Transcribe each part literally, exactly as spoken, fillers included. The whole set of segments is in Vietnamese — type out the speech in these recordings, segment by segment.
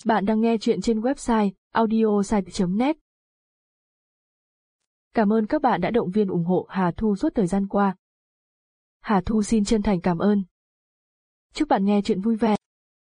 Bạn đang nghe chuyện trên website audiosite chấm net. Cảm ơn các bạn đã động viên ủng hộ Hà Thu suốt thời gian qua. Hà Thu xin chân thành cảm ơn. Chúc bạn nghe chuyện vui vẻ.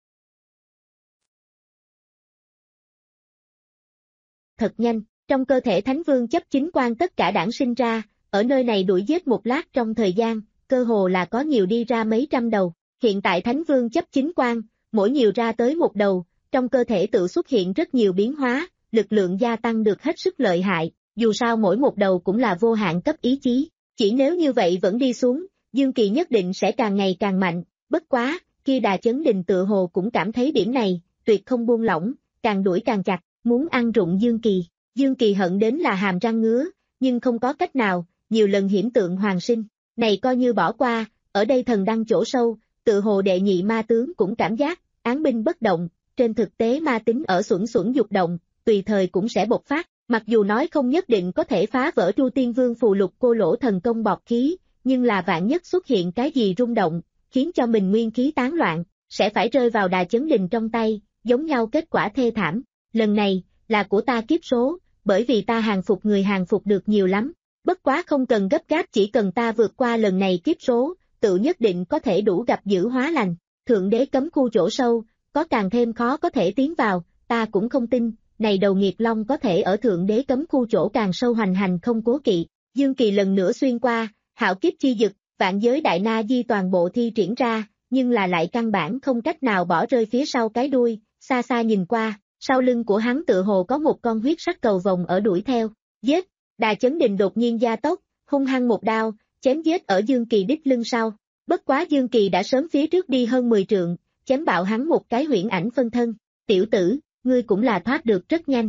Thật nhanh, trong cơ thể Thánh Vương chấp chính quan tất cả đản sinh ra, ở nơi này đuổi giết một lát trong thời gian, cơ hồ là có nhiều đi ra mấy trăm đầu. Hiện tại Thánh Vương chấp chính quan, mỗi nhiều ra tới một đầu, trong cơ thể tự xuất hiện rất nhiều biến hóa, lực lượng gia tăng được hết sức lợi hại, dù sao mỗi một đầu cũng là vô hạn cấp ý chí, chỉ nếu như vậy vẫn đi xuống, Dương Kỳ nhất định sẽ càng ngày càng mạnh, bất quá, kia Đà Chấn Đình tự hồ cũng cảm thấy điểm này, tuyệt không buông lỏng, càng đuổi càng chặt, muốn ăn rụng Dương Kỳ. Dương Kỳ hận đến là hàm răng ngứa, nhưng không có cách nào, nhiều lần hiểm tượng hoàng sinh, này coi như bỏ qua, ở đây thần đăng chỗ sâu, tự hồ đệ nhị ma tướng cũng cảm giác, án binh bất động, trên thực tế ma tính ở xuẩn xuẩn dục động, tùy thời cũng sẽ bộc phát, mặc dù nói không nhất định có thể phá vỡ Tru Tiên Vương phù lục cô lỗ thần công bọt khí, nhưng là vạn nhất xuất hiện cái gì rung động, khiến cho mình nguyên khí tán loạn, sẽ phải rơi vào Đà Chấn Đình trong tay, giống nhau kết quả thê thảm, lần này, là của ta kiếp số, bởi vì ta hàng phục người hàng phục được nhiều lắm, bất quá không cần gấp gáp, chỉ cần ta vượt qua lần này kiếp số, tự nhất định có thể đủ gặp dữ hóa lành, thượng đế cấm khu chỗ sâu, có càng thêm khó có thể tiến vào, ta cũng không tin, này đầu nghiệt long có thể ở thượng đế cấm khu chỗ càng sâu hoành hành không cố kỵ. Dương Kỳ lần nữa xuyên qua, hạo kiếp chi dực, vạn giới đại na di toàn bộ thi triển ra, nhưng là lại căn bản không cách nào bỏ rơi phía sau cái đuôi, xa xa nhìn qua, sau lưng của hắn tự hồ có một con huyết sắc cầu vồng ở đuổi theo, giết, Đà Chấn Đình đột nhiên gia tốc, hung hăng một đao, chém giết ở Dương Kỳ đích lưng sau, bất quá Dương Kỳ đã sớm phía trước đi hơn mười trượng, chém bạo hắn một cái huyễn ảnh phân thân, tiểu tử, ngươi cũng là thoát được rất nhanh.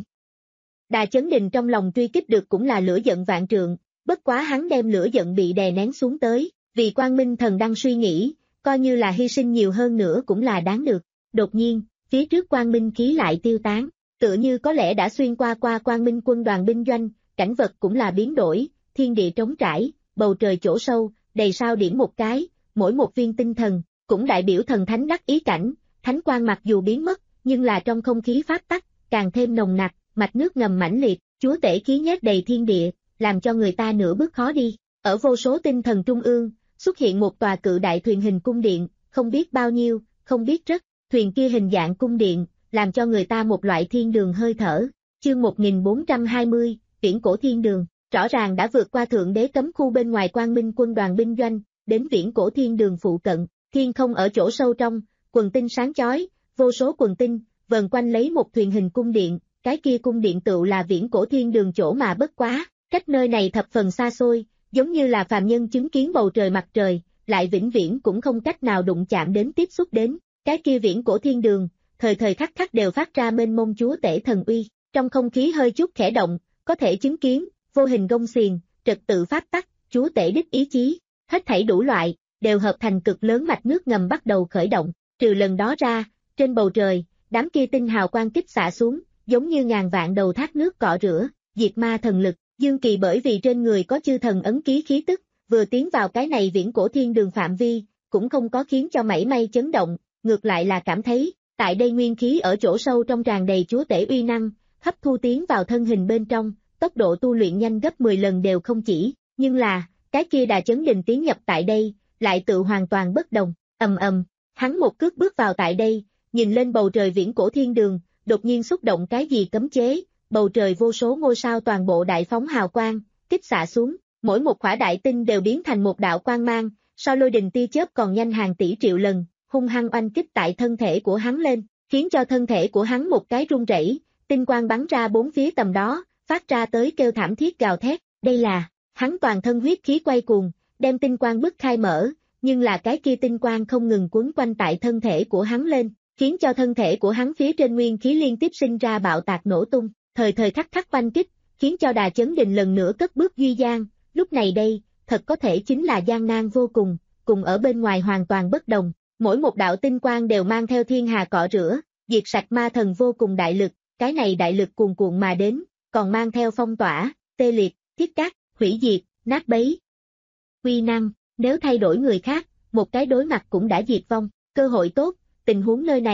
Đà Chấn Đình trong lòng truy kích được cũng là lửa giận vạn trượng, bất quá hắn đem lửa giận bị đè nén xuống tới, vì Quang Minh Thần đang suy nghĩ, coi như là hy sinh nhiều hơn nữa cũng là đáng được, đột nhiên, phía trước Quang Minh khí lại tiêu tán, tựa như có lẽ đã xuyên qua qua Quang Minh quân đoàn binh doanh, cảnh vật cũng là biến đổi, thiên địa trống trải, bầu trời chỗ sâu, đầy sao điểm một cái, mỗi một viên tinh thần, cũng đại biểu thần thánh đắc ý cảnh, thánh quang mặc dù biến mất, nhưng là trong không khí pháp tắc, càng thêm nồng nặc, mạch nước ngầm mãnh liệt, chúa tể khí nhét đầy thiên địa, làm cho người ta nửa bước khó đi. Ở vô số tinh thần trung ương, xuất hiện một tòa cự đại thuyền hình cung điện, không biết bao nhiêu, không biết rất, thuyền kia hình dạng cung điện, làm cho người ta một loại thiên đường hơi thở. Chương một nghìn bốn trăm hai mươi, viễn cổ thiên đường, rõ ràng đã vượt qua thượng đế cấm khu bên ngoài Quang Minh quân đoàn binh doanh, đến viễn cổ thiên đường phụ cận, thiên không ở chỗ sâu trong, quần tinh sáng chói, vô số quần tinh, vần quanh lấy một thuyền hình cung điện, cái kia cung điện tựu là viễn cổ thiên đường chỗ mà bất quá, cách nơi này thập phần xa xôi, giống như là phàm nhân chứng kiến bầu trời mặt trời, lại vĩnh viễn cũng không cách nào đụng chạm đến tiếp xúc đến, cái kia viễn cổ thiên đường, thời thời khắc khắc đều phát ra mênh mông chúa tể thần uy, trong không khí hơi chút khẽ động, có thể chứng kiến, vô hình gông xiềng, trật tự pháp tắc, chúa tể đích ý chí, hết thảy đủ loại, đều hợp thành cực lớn mạch nước ngầm bắt đầu khởi động, trừ lần đó ra, trên bầu trời, đám kia tinh hào quang kích xạ xuống, giống như ngàn vạn đầu thác nước cọ rửa, diệt ma thần lực, Dương Kỳ bởi vì trên người có chư thần ấn ký khí tức, vừa tiến vào cái này viễn cổ thiên đường phạm vi, cũng không có khiến cho mảy may chấn động, ngược lại là cảm thấy, tại đây nguyên khí ở chỗ sâu trong tràn đầy chúa tể uy năng, hấp thu tiến vào thân hình bên trong, tốc độ tu luyện nhanh gấp mười lần đều không chỉ, nhưng là, cái kia Đà Chấn Đình tiến nhập tại đây, lại tự hoàn toàn bất đồng, ầm ầm, hắn một cước bước vào tại đây, nhìn lên bầu trời viễn cổ thiên đường, đột nhiên xúc động cái gì cấm chế, bầu trời vô số ngôi sao toàn bộ đại phóng hào quang, kích xạ xuống, mỗi một khỏa đại tinh đều biến thành một đạo quang mang, so lôi đình tia chớp còn nhanh hàng tỷ triệu lần, hung hăng oanh kích tại thân thể của hắn lên, khiến cho thân thể của hắn một cái rung rẩy, tinh quang bắn ra bốn phía tầm đó, phát ra tới kêu thảm thiết gào thét, đây là, hắn toàn thân huyết khí quay cuồng, đem tinh quang bứt khai mở, nhưng là cái kia tinh quang không ngừng quấn quanh tại thân thể của hắn lên, khiến cho thân thể của hắn phía trên nguyên khí liên tiếp sinh ra bạo tạc nổ tung, thời thời khắc khắc oanh kích, khiến cho Đà Chấn Đình lần nữa cất bước duy gian, lúc này đây, thật có thể chính là gian nan vô cùng, cùng ở bên ngoài hoàn toàn bất đồng, mỗi một đạo tinh quang đều mang theo thiên hà cọ rửa, diệt sạch ma thần vô cùng đại lực, cái này đại lực cuồn cuộn mà đến, còn mang theo phong tỏa, tê liệt, thiết cắt, hủy diệt, nát bấy. Uy năng, nếu thay đổi người khác, một cái đối mặt cũng đã diệt vong, cơ hội tốt, tình huống nơi này,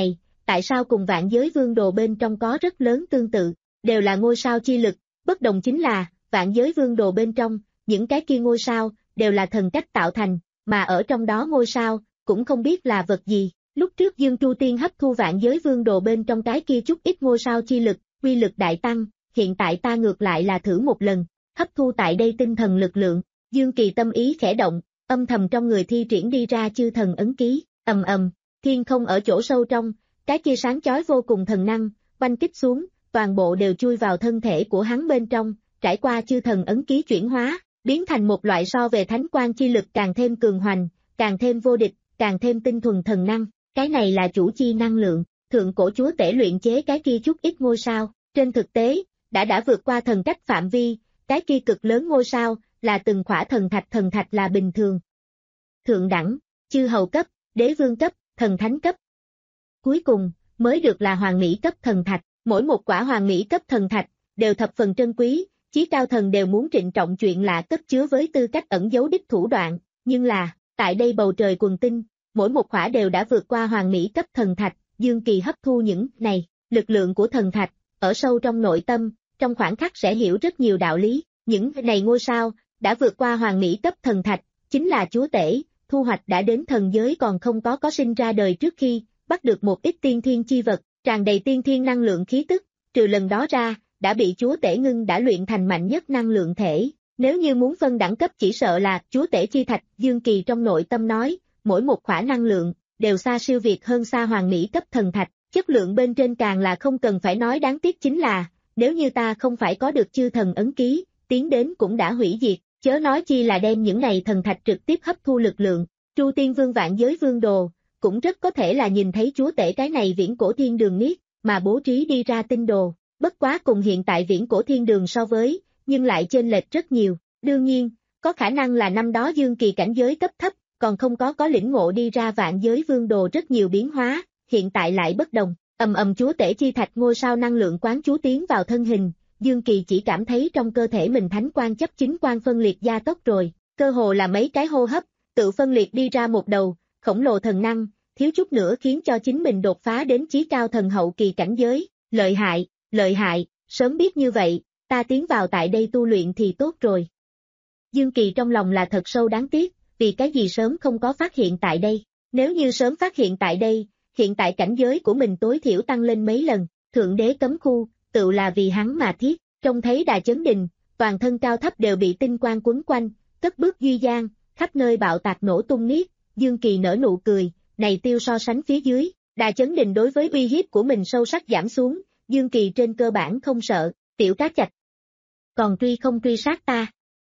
tại sao cùng vạn giới vương đồ bên trong có rất lớn tương tự, đều là ngôi sao chi lực, bất đồng chính là, vạn giới vương đồ bên trong, những cái kia ngôi sao, đều là thần cách tạo thành, mà ở trong đó ngôi sao, cũng không biết là vật gì. Lúc trước Dương Tru Tiên hấp thu vạn giới vương đồ bên trong cái kia chút ít ngôi sao chi lực, quy lực đại tăng, hiện tại ta ngược lại là thử một lần, hấp thu tại đây tinh thần lực lượng, Dương Kỳ tâm ý khẽ động, âm thầm trong người thi triển đi ra chư thần ấn ký, ầm ầm, thiên không ở chỗ sâu trong, cái kia sáng chói vô cùng thần năng, oanh kích xuống, toàn bộ đều chui vào thân thể của hắn bên trong, trải qua chư thần ấn ký chuyển hóa, biến thành một loại so về thánh quang chi lực càng thêm cường hoành, càng thêm vô địch, càng thêm tinh thuần thần năng, cái này là chủ chi năng lượng, thượng cổ chúa tể luyện chế cái kia chút ít ngôi sao, trên thực tế, đã đã vượt qua thần cách phạm vi, cái kia cực lớn ngôi sao, là từng khỏa thần thạch thần thạch là bình thường. Thượng đẳng, chư hầu cấp, đế vương cấp, thần thánh cấp. Cuối cùng, mới được là hoàng mỹ cấp thần thạch, mỗi một quả hoàng mỹ cấp thần thạch, đều thập phần trân quý, chí cao thần đều muốn trịnh trọng chuyện lạ cất chứa với tư cách ẩn giấu đích thủ đoạn, nhưng là, tại đây bầu trời quần tinh, mỗi một quả đều đã vượt qua hoàng mỹ cấp thần thạch, Dương Kỳ hấp thu những này, lực lượng của thần thạch, ở sâu trong nội tâm, trong khoảng khắc sẽ hiểu rất nhiều đạo lý, những này ngôi sao, đã vượt qua hoàng mỹ cấp thần thạch, chính là chúa tể, thu hoạch đã đến thần giới còn không có có sinh ra đời trước khi, bắt được một ít tiên thiên chi vật, tràn đầy tiên thiên năng lượng khí tức, trừ lần đó ra, đã bị chúa tể ngưng đã luyện thành mạnh nhất năng lượng thể, nếu như muốn phân đẳng cấp chỉ sợ là chúa tể chi thạch, Dương Kỳ trong nội tâm nói, mỗi một khỏa năng lượng, đều xa siêu việt hơn xa hoàng mỹ cấp thần thạch, chất lượng bên trên càng là không cần phải nói đáng tiếc chính là, nếu như ta không phải có được chư thần ấn ký, tiến đến cũng đã hủy diệt, chớ nói chi là đem những này thần thạch trực tiếp hấp thu lực lượng, Tru Tiên Vương vạn giới vương đồ, cũng rất có thể là nhìn thấy chúa tể cái này viễn cổ thiên đường niết, mà bố trí đi ra tinh đồ, bất quá cùng hiện tại viễn cổ thiên đường so với, nhưng lại chênh lệch rất nhiều, đương nhiên, có khả năng là năm đó Dương Kỳ cảnh giới cấp thấp, còn không có có lĩnh ngộ đi ra vạn giới vương đồ rất nhiều biến hóa, hiện tại lại bất đồng, ầm ầm chúa tể chi thạch ngôi sao năng lượng quán chú tiến vào thân hình, Dương Kỳ chỉ cảm thấy trong cơ thể mình thánh quang chấp chính quang phân liệt gia tốc rồi, cơ hồ là mấy cái hô hấp, tự phân liệt đi ra một đầu, khổng lồ thần năng, thiếu chút nữa khiến cho chính mình đột phá đến chí cao thần hậu kỳ cảnh giới, lợi hại, lợi hại, sớm biết như vậy, ta tiến vào tại đây tu luyện thì tốt rồi. Dương Kỳ trong lòng là thật sâu đáng tiếc, vì cái gì sớm không có phát hiện tại đây, nếu như sớm phát hiện tại đây, hiện tại cảnh giới của mình tối thiểu tăng lên mấy lần, thượng đế cấm khu, tự là vì hắn mà thiết, trông thấy Đà Chấn Đình, toàn thân cao thấp đều bị tinh quang quấn quanh, cất bước duy gian, khắp nơi bạo tạc nổ tung niết, Dương Kỳ nở nụ cười, này tiêu so sánh phía dưới, Đà Chấn Đình đối với uy hiếp của mình sâu sắc giảm xuống, Dương Kỳ trên cơ bản không sợ, tiểu cá chạch. Còn truy không truy sát ta?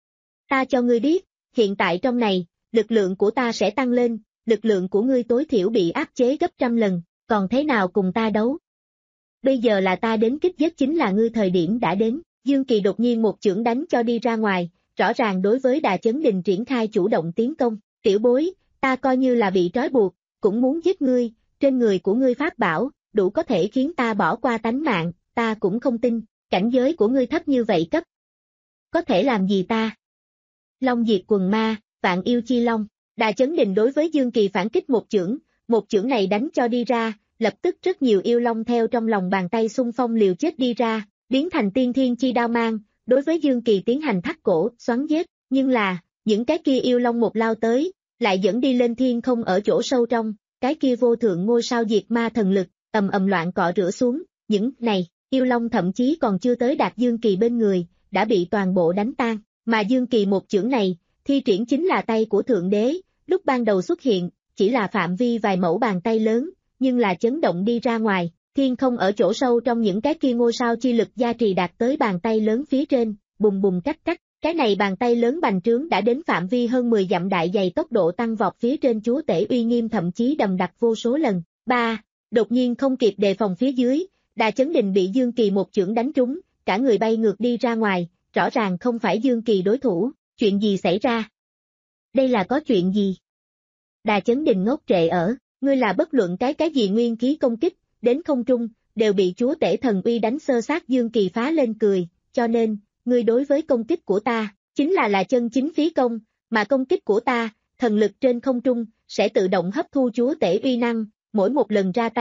Ta cho ngươi biết, hiện tại trong này, lực lượng của ta sẽ tăng lên, lực lượng của ngươi tối thiểu bị áp chế gấp trăm lần, còn thế nào cùng ta đấu? Bây giờ là ta đến kích giết chính là ngươi thời điểm đã đến, Dương Kỳ đột nhiên một chưởng đánh cho đi ra ngoài, rõ ràng đối với Đà Chấn Đình triển khai chủ động tiến công, tiểu bối, ta coi như là bị trói buộc, cũng muốn giết ngươi, trên người của ngươi pháp bảo, đủ có thể khiến ta bỏ qua tánh mạng, ta cũng không tin, cảnh giới của ngươi thấp như vậy cấp. Có thể làm gì ta? Long diệt quần ma, vạn yêu chi long, Đà Chấn Đình đối với Dương Kỳ phản kích một chưởng, một chưởng này đánh cho đi ra, lập tức rất nhiều yêu long theo trong lòng bàn tay xung phong liều chết đi ra, biến thành tiên thiên chi đao mang, đối với Dương Kỳ tiến hành thắt cổ, xoắn giết, nhưng là, những cái kia yêu long một lao tới, lại dẫn đi lên thiên không ở chỗ sâu trong, cái kia vô thượng ngôi sao diệt ma thần lực, ầm ầm loạn cọ rửa xuống, những này, yêu long thậm chí còn chưa tới đạt Dương Kỳ bên người, đã bị toàn bộ đánh tan, mà Dương Kỳ một chưởng này, thi triển chính là tay của Thượng Đế, lúc ban đầu xuất hiện, chỉ là phạm vi vài mẫu bàn tay lớn, nhưng là chấn động đi ra ngoài, thiên không ở chỗ sâu trong những cái kia ngôi sao chi lực gia trì đạt tới bàn tay lớn phía trên, bùng bùng cách cách, cái này bàn tay lớn bành trướng đã đến phạm vi hơn mười dặm đại dày tốc độ tăng vọt phía trên chúa tể uy nghiêm thậm chí đầm đặc vô số lần. ba. Đột nhiên không kịp đề phòng phía dưới, Đà Chấn Đình bị Dương Kỳ một chưởng đánh trúng, cả người bay ngược đi ra ngoài, rõ ràng không phải Dương Kỳ đối thủ, chuyện gì xảy ra? Đây là có chuyện gì? Đà Chấn Đình ngốc trệ ở, ngươi là bất luận cái cái gì nguyên khí công kích, đến không trung, đều bị chúa tể thần uy đánh sơ sát. Dương Kỳ phá lên cười, cho nên, ngươi đối với công kích của ta, chính là là chân chính phí công, mà công kích của ta, thần lực trên không trung, sẽ tự động hấp thu chúa tể uy năng, mỗi một lần ra tay,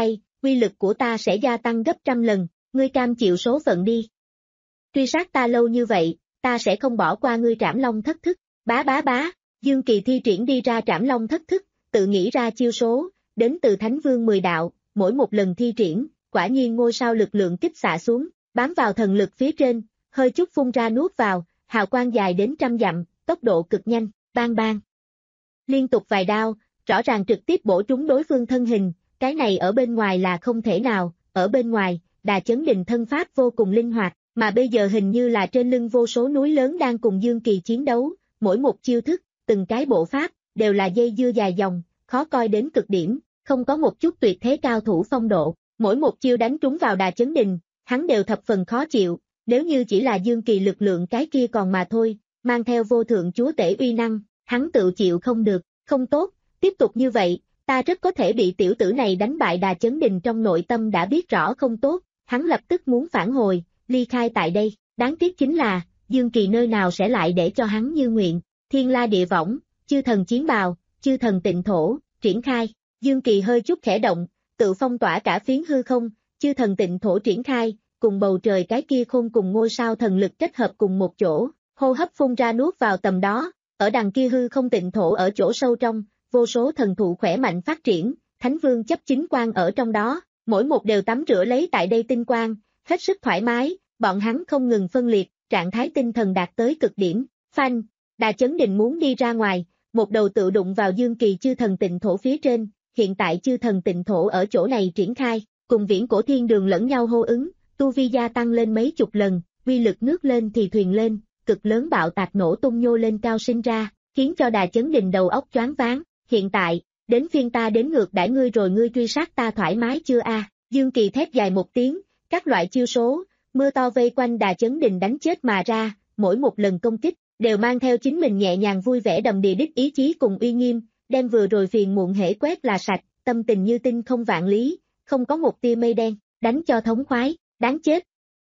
uy lực của ta sẽ gia tăng gấp trăm lần, ngươi cam chịu số phận đi. Truy sát ta lâu như vậy, ta sẽ không bỏ qua ngươi Trảm Long thất thức, bá bá bá, Dương Kỳ thi triển đi ra Trảm Long thất thức, tự nghĩ ra chiêu số, đến từ Thánh Vương mười đạo, mỗi một lần thi triển, quả nhiên ngôi sao lực lượng kích xạ xuống, bám vào thần lực phía trên, hơi chút phun ra nuốt vào, hào quang dài đến trăm dặm, tốc độ cực nhanh, bang bang. Liên tục vài đao, rõ ràng trực tiếp bổ trúng đối phương thân hình, cái này ở bên ngoài là không thể nào, ở bên ngoài, Đà Chấn Đình thân pháp vô cùng linh hoạt, mà bây giờ hình như là trên lưng vô số núi lớn đang cùng Dương Kỳ chiến đấu, mỗi một chiêu thức, từng cái bộ pháp, đều là dây dưa dài dòng, khó coi đến cực điểm, không có một chút tuyệt thế cao thủ phong độ, mỗi một chiêu đánh trúng vào Đà Chấn Đình, hắn đều thập phần khó chịu, nếu như chỉ là Dương Kỳ lực lượng cái kia còn mà thôi, mang theo vô thượng chúa tể uy năng, hắn tự chịu không được, không tốt, tiếp tục như vậy, ta rất có thể bị tiểu tử này đánh bại. Đà Chấn Đình trong nội tâm đã biết rõ không tốt, hắn lập tức muốn phản hồi, ly khai tại đây, đáng tiếc chính là, Dương Kỳ nơi nào sẽ lại để cho hắn như nguyện, thiên la địa võng, chư thần chiến bào, chư thần tịnh thổ, triển khai, Dương Kỳ hơi chút khẽ động, tự phong tỏa cả phiến hư không, chư thần tịnh thổ triển khai, cùng bầu trời cái kia khôn cùng ngôi sao thần lực kết hợp cùng một chỗ, hô hấp phun ra nuốt vào tầm đó, ở đằng kia hư không tịnh thổ ở chỗ sâu trong, vô số thần thụ khỏe mạnh phát triển, Thánh Vương chấp chính quan ở trong đó, mỗi một đều tắm rửa lấy tại đây tinh quang, hết sức thoải mái, bọn hắn không ngừng phân liệt, trạng thái tinh thần đạt tới cực điểm, phanh, Đà Chấn Đình muốn đi ra ngoài, một đầu tự đụng vào Dương Kỳ chư thần tịnh thổ phía trên, hiện tại chư thần tịnh thổ ở chỗ này triển khai, cùng viễn cổ thiên đường lẫn nhau hô ứng, tu vi gia tăng lên mấy chục lần, uy lực nước lên thì thuyền lên, cực lớn bạo tạc nổ tung nhô lên cao sinh ra, khiến cho Đà Chấn Đình đầu óc choáng váng, hiện tại, đến phiên ta đến ngược đãi ngươi rồi, ngươi truy sát ta thoải mái chưa a? Dương Kỳ thét dài một tiếng, các loại chiêu số, mưa to vây quanh Đà Chấn Đình đánh chết mà ra, mỗi một lần công kích, đều mang theo chính mình nhẹ nhàng vui vẻ đầm đìa đích ý chí cùng uy nghiêm, đem vừa rồi phiền muộn hễ quét là sạch, tâm tình như tinh không vạn lý, không có một tia mây đen, đánh cho thống khoái, đáng chết.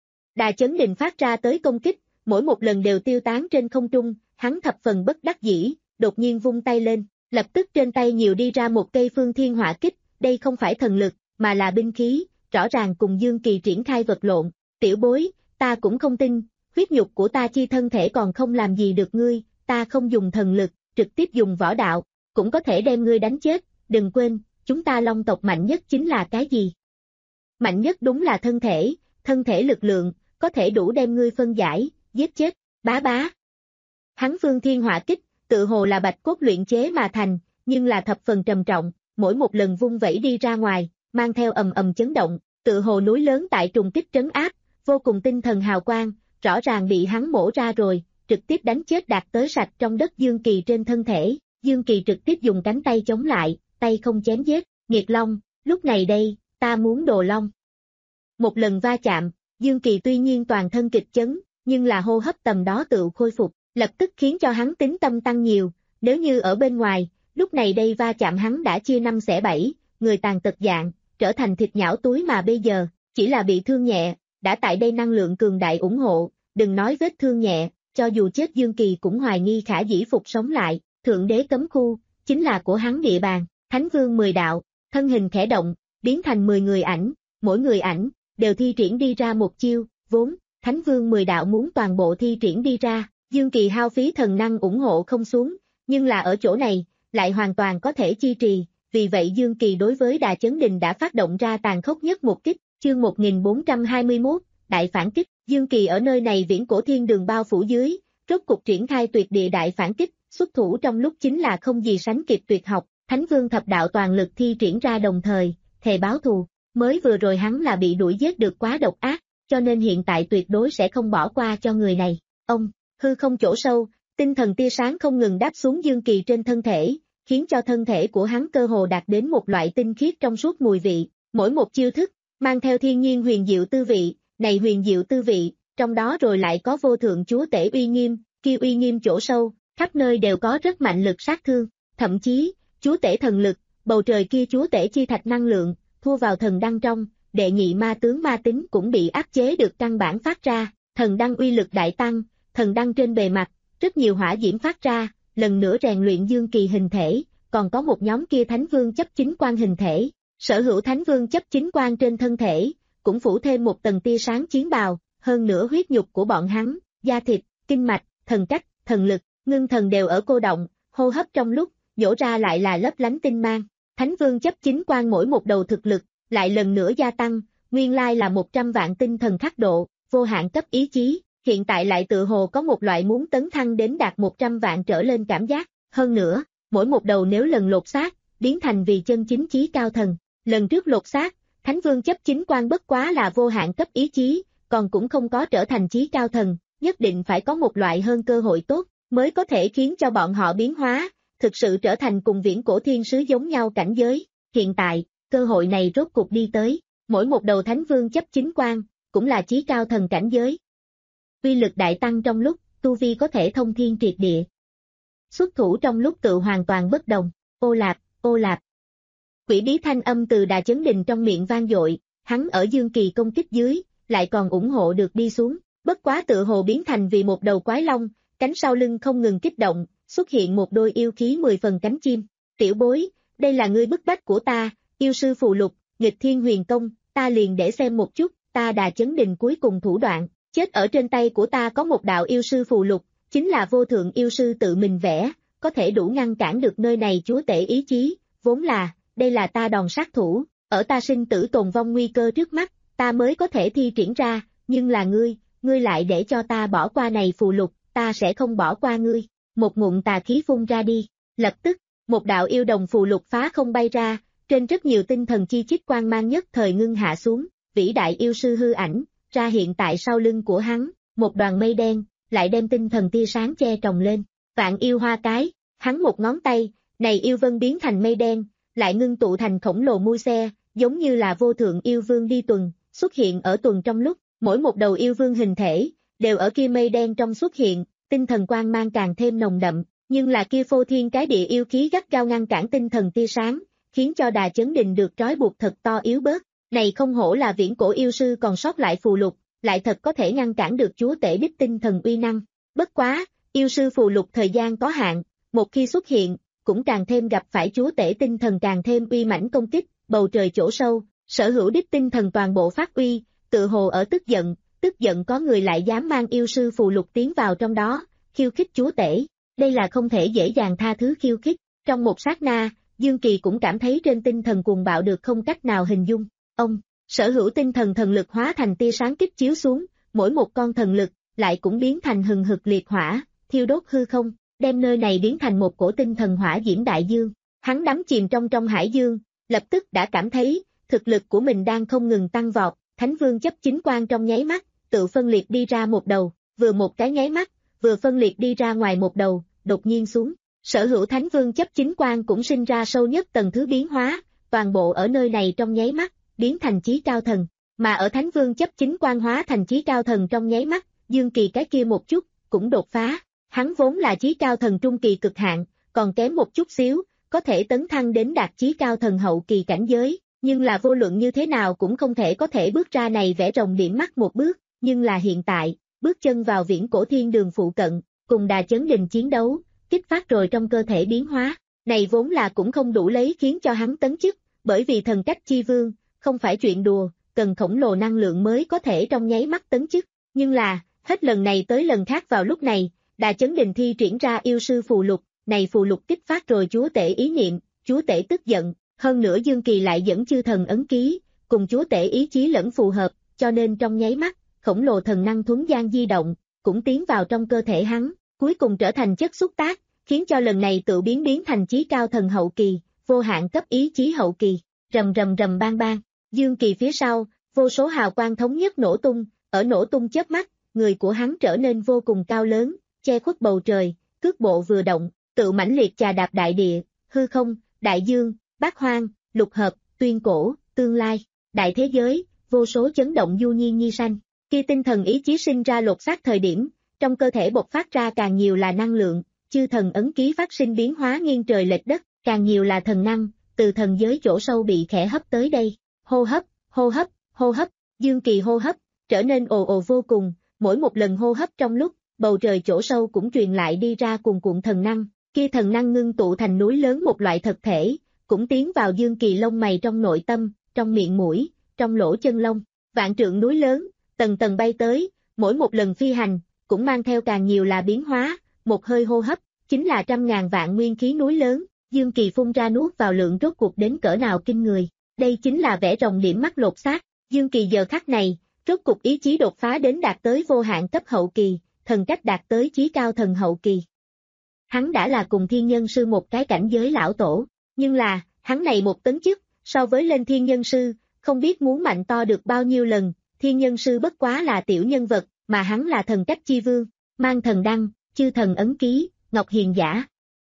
Đà Chấn Đình phát ra tới công kích, mỗi một lần đều tiêu tán trên không trung, hắn thập phần bất đắc dĩ, đột nhiên vung tay lên, lập tức trên tay nhiều đi ra một cây phương thiên hỏa kích, đây không phải thần lực, mà là binh khí, rõ ràng cùng Dương Kỳ triển khai vật lộn, tiểu bối, ta cũng không tin, huyết nhục của ta chi thân thể còn không làm gì được ngươi, ta không dùng thần lực, trực tiếp dùng võ đạo, cũng có thể đem ngươi đánh chết, đừng quên, chúng ta Long tộc mạnh nhất chính là cái gì? Mạnh nhất đúng là thân thể, thân thể lực lượng, có thể đủ đem ngươi phân giải, giết chết, bá bá. Hắn phương thiên hỏa kích, tự hồ là bạch cốt luyện chế mà thành, nhưng là thập phần trầm trọng, mỗi một lần vung vẩy đi ra ngoài, mang theo ầm ầm chấn động, tự hồ núi lớn tại trùng kích trấn áp, vô cùng tinh thần hào quang, rõ ràng bị hắn mổ ra rồi, trực tiếp đánh chết đạt tới sạch trong đất Dương Kỳ trên thân thể, Dương Kỳ trực tiếp dùng cánh tay chống lại, tay không chém giết, nghiệt long, lúc này đây, ta muốn đồ long. Một lần va chạm, Dương Kỳ tuy nhiên toàn thân kịch chấn, nhưng là hô hấp tầm đó tự khôi phục, lập tức khiến cho hắn tính tâm tăng nhiều, nếu như ở bên ngoài, lúc này đây va chạm hắn đã chia năm xẻ bảy, người tàn tật dạng, trở thành thịt nhão túi, mà bây giờ, chỉ là bị thương nhẹ, đã tại đây năng lượng cường đại ủng hộ, đừng nói vết thương nhẹ, cho dù chết Dương Kỳ cũng hoài nghi khả dĩ phục sống lại, thượng đế cấm khu, chính là của hắn địa bàn, Thánh Vương mười đạo, thân hình khẽ động, biến thành mười người ảnh, mỗi người ảnh, đều thi triển đi ra một chiêu, vốn, Thánh Vương mười đạo muốn toàn bộ thi triển đi ra, Dương Kỳ hao phí thần năng ủng hộ không xuống, nhưng là ở chỗ này, lại hoàn toàn có thể chi trì, vì vậy Dương Kỳ đối với Đà Chấn Đình đã phát động ra tàn khốc nhất một kích, chương một nghìn bốn trăm hai mươi mốt, đại phản kích, Dương Kỳ ở nơi này viễn cổ thiên đường bao phủ dưới, rốt cục triển khai tuyệt địa đại phản kích, xuất thủ trong lúc chính là không gì sánh kịp tuyệt học, Thánh Vương thập đạo toàn lực thi triển ra đồng thời, thề báo thù, mới vừa rồi hắn là bị đuổi giết được quá độc ác, cho nên hiện tại tuyệt đối sẽ không bỏ qua cho người này, ông, hư không chỗ sâu, tinh thần tia sáng không ngừng đáp xuống Dương Kỳ trên thân thể, khiến cho thân thể của hắn cơ hồ đạt đến một loại tinh khiết trong suốt mùi vị, mỗi một chiêu thức, mang theo thiên nhiên huyền diệu tư vị, này huyền diệu tư vị, trong đó rồi lại có vô thượng chúa tể uy nghiêm, kia uy nghiêm chỗ sâu, khắp nơi đều có rất mạnh lực sát thương, thậm chí, chúa tể thần lực, bầu trời kia chúa tể chi thạch năng lượng, thua vào thần đăng trong, đệ nhị ma tướng ma tính cũng bị áp chế được căn bản phát ra, thần đăng uy lực đại tăng, thần đăng trên bề mặt, rất nhiều hỏa diễm phát ra, lần nữa rèn luyện Dương Kỳ hình thể, còn có một nhóm kia Thánh Vương chấp chính quan hình thể, Sở hữu Thánh Vương chấp chính quan trên thân thể, cũng phủ thêm một tầng tia sáng chiến bào, hơn nữa huyết nhục của bọn hắn, da thịt, kinh mạch, thần cách, thần lực, ngưng thần đều ở cô động, hô hấp trong lúc, nhổ ra lại là lấp lánh tinh mang. Thánh Vương chấp chính quan mỗi một đầu thực lực, lại lần nữa gia tăng, nguyên lai là một trăm vạn tinh thần khắc độ, vô hạn cấp ý chí, hiện tại lại tự hồ có một loại muốn tấn thăng đến đạt một trăm vạn trở lên cảm giác, hơn nữa, mỗi một đầu nếu lần lột xác, biến thành vì chân chính chí cao thần. Lần trước lột xác, Thánh Vương chấp chính quan bất quá là vô hạn cấp ý chí, còn cũng không có trở thành chí cao thần, nhất định phải có một loại hơn cơ hội tốt, mới có thể khiến cho bọn họ biến hóa, thực sự trở thành cùng viễn cổ thiên sứ giống nhau cảnh giới. Hiện tại, cơ hội này rốt cục đi tới, mỗi một đầu Thánh Vương chấp chính quan, cũng là chí cao thần cảnh giới. Uy lực đại tăng trong lúc, tu vi có thể thông thiên triệt địa. Xuất thủ trong lúc tự hoàn toàn bất đồng, ô lạp, ô lạp. Quỷ bí thanh âm từ Đà Chấn Đình trong miệng vang dội, hắn ở Dương Kỳ công kích dưới, lại còn ủng hộ được đi xuống, bất quá tự hồ biến thành vì một đầu quái long, cánh sau lưng không ngừng kích động, xuất hiện một đôi yêu khí mười phần cánh chim. Tiểu bối, đây là ngươi bức bách của ta, yêu sư phù lục, nghịch thiên huyền công, ta liền để xem một chút, ta Đà Chấn Đình cuối cùng thủ đoạn, chết ở trên tay của ta có một đạo yêu sư phù lục, chính là vô thượng yêu sư tự mình vẽ, có thể đủ ngăn cản được nơi này chúa tể ý chí, vốn là, đây là ta đòn sát thủ, ở ta sinh tử tồn vong nguy cơ trước mắt, ta mới có thể thi triển ra, nhưng là ngươi, ngươi lại để cho ta bỏ qua này phù lục, ta sẽ không bỏ qua ngươi. Một ngụm tà khí phun ra đi, lập tức, một đạo yêu đồng phù lục phá không bay ra, trên rất nhiều tinh thần chi chít quang mang nhất thời ngưng hạ xuống, vĩ đại yêu sư hư ảnh, ra hiện tại sau lưng của hắn, một đoàn mây đen, lại đem tinh thần tia sáng che trồng lên, vạn yêu hoa cái, hắn một ngón tay, này yêu vân biến thành mây đen, lại ngưng tụ thành khổng lồ mui xe, giống như là vô thượng yêu vương đi tuần, xuất hiện ở tuần trong lúc, mỗi một đầu yêu vương hình thể, đều ở kia mây đen trong xuất hiện, tinh thần quang mang càng thêm nồng đậm, nhưng là kia phô thiên cái địa yêu khí gắt gao ngăn cản tinh thần tia sáng, khiến cho Đà Chấn Đình được trói buộc thật to yếu bớt, này không hổ là viễn cổ yêu sư còn sót lại phù lục, lại thật có thể ngăn cản được chúa tể đích tinh thần uy năng, bất quá, yêu sư phù lục thời gian có hạn, một khi xuất hiện, cũng càng thêm gặp phải chúa tể tinh thần càng thêm uy mãnh công kích, bầu trời chỗ sâu, sở hữu đích tinh thần toàn bộ phát uy, tự hồ ở tức giận, tức giận có người lại dám mang yêu sư phù lục tiến vào trong đó, khiêu khích chúa tể, đây là không thể dễ dàng tha thứ khiêu khích, trong một sát na, Dương Kỳ cũng cảm thấy trên tinh thần cuồng bạo được không cách nào hình dung, ông, sở hữu tinh thần thần lực hóa thành tia sáng kích chiếu xuống, mỗi một con thần lực, lại cũng biến thành hừng hực liệt hỏa, thiêu đốt hư không, đem nơi này biến thành một cổ tinh thần hỏa diễm đại dương, hắn đắm chìm trong trong hải dương, lập tức đã cảm thấy, thực lực của mình đang không ngừng tăng vọt, Thánh Vương chấp chính quan trong nháy mắt, tự phân liệt đi ra một đầu, vừa một cái nháy mắt, vừa phân liệt đi ra ngoài một đầu, đột nhiên xuống, sở hữu Thánh Vương chấp chính quan cũng sinh ra sâu nhất tầng thứ biến hóa, toàn bộ ở nơi này trong nháy mắt, biến thành chí cao thần, mà ở Thánh Vương chấp chính quan hóa thành chí cao thần trong nháy mắt, Dương Kỳ cái kia một chút, cũng đột phá, hắn vốn là chí cao thần trung kỳ cực hạn, còn kém một chút xíu, có thể tấn thăng đến đạt chí cao thần hậu kỳ cảnh giới, nhưng là vô luận như thế nào cũng không thể có thể bước ra này vẽ rồng điểm mắt một bước, nhưng là hiện tại, bước chân vào viễn cổ thiên đường phụ cận, cùng Đà Chấn Đình chiến đấu, kích phát rồi trong cơ thể biến hóa, này vốn là cũng không đủ lấy khiến cho hắn tấn chức, bởi vì thần cách chi vương, không phải chuyện đùa, cần khổng lồ năng lượng mới có thể trong nháy mắt tấn chức, nhưng là, hết lần này tới lần khác vào lúc này, Đà Chấn Đình thi triển ra yêu sư phù lục, này phù lục kích phát rồi chúa tể ý niệm, chúa tể tức giận, hơn nữa Dương Kỳ lại dẫn chư thần ấn ký, cùng chúa tể ý chí lẫn phù hợp, cho nên trong nháy mắt, khổng lồ thần năng thuấn gian di động, cũng tiến vào trong cơ thể hắn, cuối cùng trở thành chất xúc tác, khiến cho lần này tự biến biến thành chí cao thần hậu kỳ, vô hạn cấp ý chí hậu kỳ, rầm rầm rầm bang bang, Dương Kỳ phía sau, vô số hào quang thống nhất nổ tung, ở nổ tung chớp mắt, người của hắn trở nên vô cùng cao lớn, che khuất bầu trời, cước bộ vừa động, tự mãnh liệt chà đạp đại địa, hư không, đại dương, bát hoang, lục hợp, tuyên cổ, tương lai, đại thế giới, vô số chấn động du nhiên nhi sanh. Khi tinh thần ý chí sinh ra lột xác thời điểm, trong cơ thể bộc phát ra càng nhiều là năng lượng, chư thần ấn ký phát sinh biến hóa nghiêng trời lệch đất, càng nhiều là thần năng, từ thần giới chỗ sâu bị khẽ hấp tới đây, hô hấp, hô hấp, hô hấp, Dương Kỳ hô hấp, trở nên ồ ồ vô cùng, mỗi một lần hô hấp trong lúc, bầu trời chỗ sâu cũng truyền lại đi ra cuồn cuộn thần năng, kia thần năng ngưng tụ thành núi lớn một loại thực thể, cũng tiến vào Dương Kỳ lông mày trong nội tâm, trong miệng mũi, trong lỗ chân lông. Vạn trượng núi lớn, tầng tầng bay tới, mỗi một lần phi hành, cũng mang theo càng nhiều là biến hóa, một hơi hô hấp, chính là trăm ngàn vạn nguyên khí núi lớn, Dương Kỳ phun ra nuốt vào lượng rốt cuộc đến cỡ nào kinh người. Đây chính là vẽ rồng điểm mắt lột xác, Dương Kỳ giờ khắc này, rốt cuộc ý chí đột phá đến đạt tới vô hạn cấp hậu kỳ, thần cách đạt tới chí cao thần hậu kỳ. Hắn đã là cùng thiên nhân sư một cái cảnh giới lão tổ, nhưng là, hắn này một tấn chức, so với lên thiên nhân sư, không biết muốn mạnh to được bao nhiêu lần, thiên nhân sư bất quá là tiểu nhân vật, mà hắn là thần cách chi vương, mang thần đăng, chư thần ấn ký, ngọc hiền giả.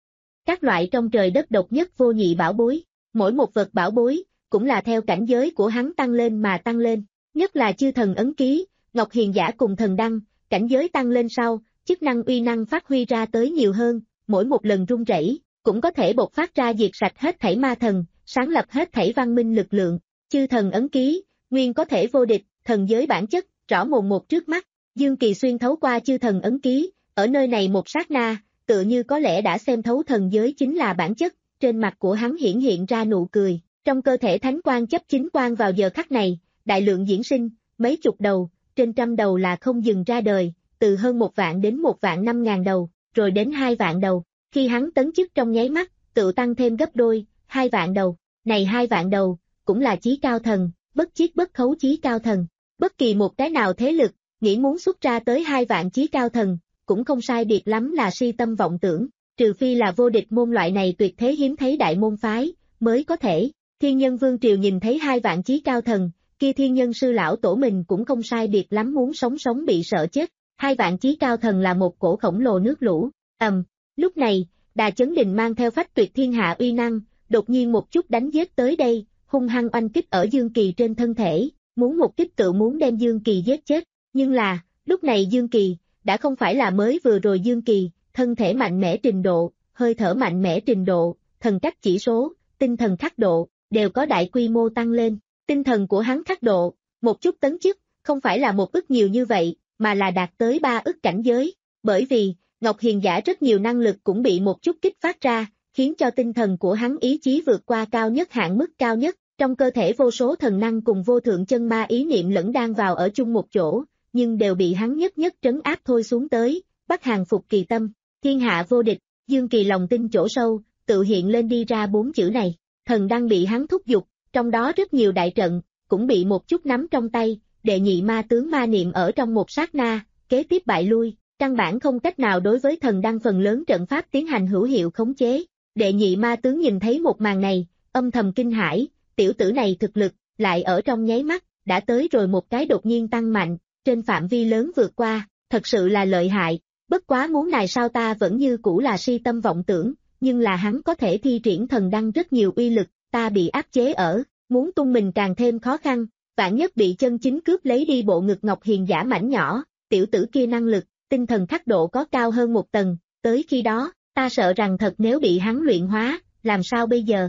Các loại trong trời đất độc nhất vô nhị bảo bối, mỗi một vật bảo bối, cũng là theo cảnh giới của hắn tăng lên mà tăng lên, nhất là chư thần ấn ký, ngọc hiền giả cùng thần đăng, cảnh giới tăng lên sau, chức năng uy năng phát huy ra tới nhiều hơn, mỗi một lần rung rẩy, cũng có thể bộc phát ra diệt sạch hết thảy ma thần, sáng lập hết thảy văn minh lực lượng, chư thần ấn ký, nguyên có thể vô địch, thần giới bản chất, rõ mồn một trước mắt, Dương Kỳ xuyên thấu qua chư thần ấn ký, ở nơi này một sát na, tựa như có lẽ đã xem thấu thần giới chính là bản chất, trên mặt của hắn hiển hiện ra nụ cười, trong cơ thể thánh quang chấp chính quang vào giờ khắc này, đại lượng diễn sinh, mấy chục đầu, trên trăm đầu là không dừng ra đời, từ hơn một vạn đến một vạn năm ngàn đầu, rồi đến hai vạn đầu, khi hắn tấn chức trong nháy mắt, tự tăng thêm gấp đôi, hai vạn đầu, này hai vạn đầu, cũng là chí cao thần, bất chiết bất khấu chí cao thần, bất kỳ một cái nào thế lực, nghĩ muốn xuất ra tới hai vạn chí cao thần, cũng không sai biệt lắm là si tâm vọng tưởng, trừ phi là vô địch môn loại này tuyệt thế hiếm thấy đại môn phái, mới có thể, thiên nhân vương triều nhìn thấy hai vạn chí cao thần, kia thiên nhân sư lão tổ mình cũng không sai biệt lắm muốn sống sống bị sợ chết, hai vạn chí cao thần là một cổ khổng lồ nước lũ, ầm, lúc này, Đà Chấn Đình mang theo phách tuyệt thiên hạ uy năng, đột nhiên một chút đánh giết tới đây, hung hăng oanh kích ở Dương Kỳ trên thân thể, muốn một kích tự muốn đem Dương Kỳ giết chết, nhưng là, lúc này Dương Kỳ, đã không phải là mới vừa rồi Dương Kỳ, thân thể mạnh mẽ trình độ, hơi thở mạnh mẽ trình độ, thần cách chỉ số, tinh thần khắc độ, đều có đại quy mô tăng lên, tinh thần của hắn khắc độ, một chút tấn chức, không phải là một ức nhiều như vậy, mà là đạt tới ba ức cảnh giới, bởi vì, Ngọc Hiền Giả rất nhiều năng lực cũng bị một chút kích phát ra, khiến cho tinh thần của hắn ý chí vượt qua cao nhất hạn mức cao nhất, trong cơ thể vô số thần năng cùng vô thượng chân ma ý niệm lẫn đang vào ở chung một chỗ, nhưng đều bị hắn nhất nhất trấn áp thôi xuống tới, bắt hàng phục kỳ tâm, thiên hạ vô địch, Dương Kỳ lòng tin chỗ sâu, tự hiện lên đi ra bốn chữ này, thần đang bị hắn thúc giục, trong đó rất nhiều đại trận, cũng bị một chút nắm trong tay, đệ nhị ma tướng ma niệm ở trong một sát na, kế tiếp bại lui, căn bản không cách nào đối với thần đăng phần lớn trận pháp tiến hành hữu hiệu khống chế, đệ nhị ma tướng nhìn thấy một màn này, âm thầm kinh hãi, tiểu tử này thực lực, lại ở trong nháy mắt, đã tới rồi một cái đột nhiên tăng mạnh, trên phạm vi lớn vượt qua, thật sự là lợi hại, bất quá muốn này sao ta vẫn như cũ là si tâm vọng tưởng, nhưng là hắn có thể thi triển thần đăng rất nhiều uy lực, ta bị áp chế ở, muốn tung mình càng thêm khó khăn, vạn nhất bị chân chính cướp lấy đi bộ ngực Ngọc Hiền Giả mảnh nhỏ, tiểu tử kia năng lực, tinh thần khắc độ có cao hơn một tầng, tới khi đó, ta sợ rằng thật nếu bị hắn luyện hóa, làm sao bây giờ?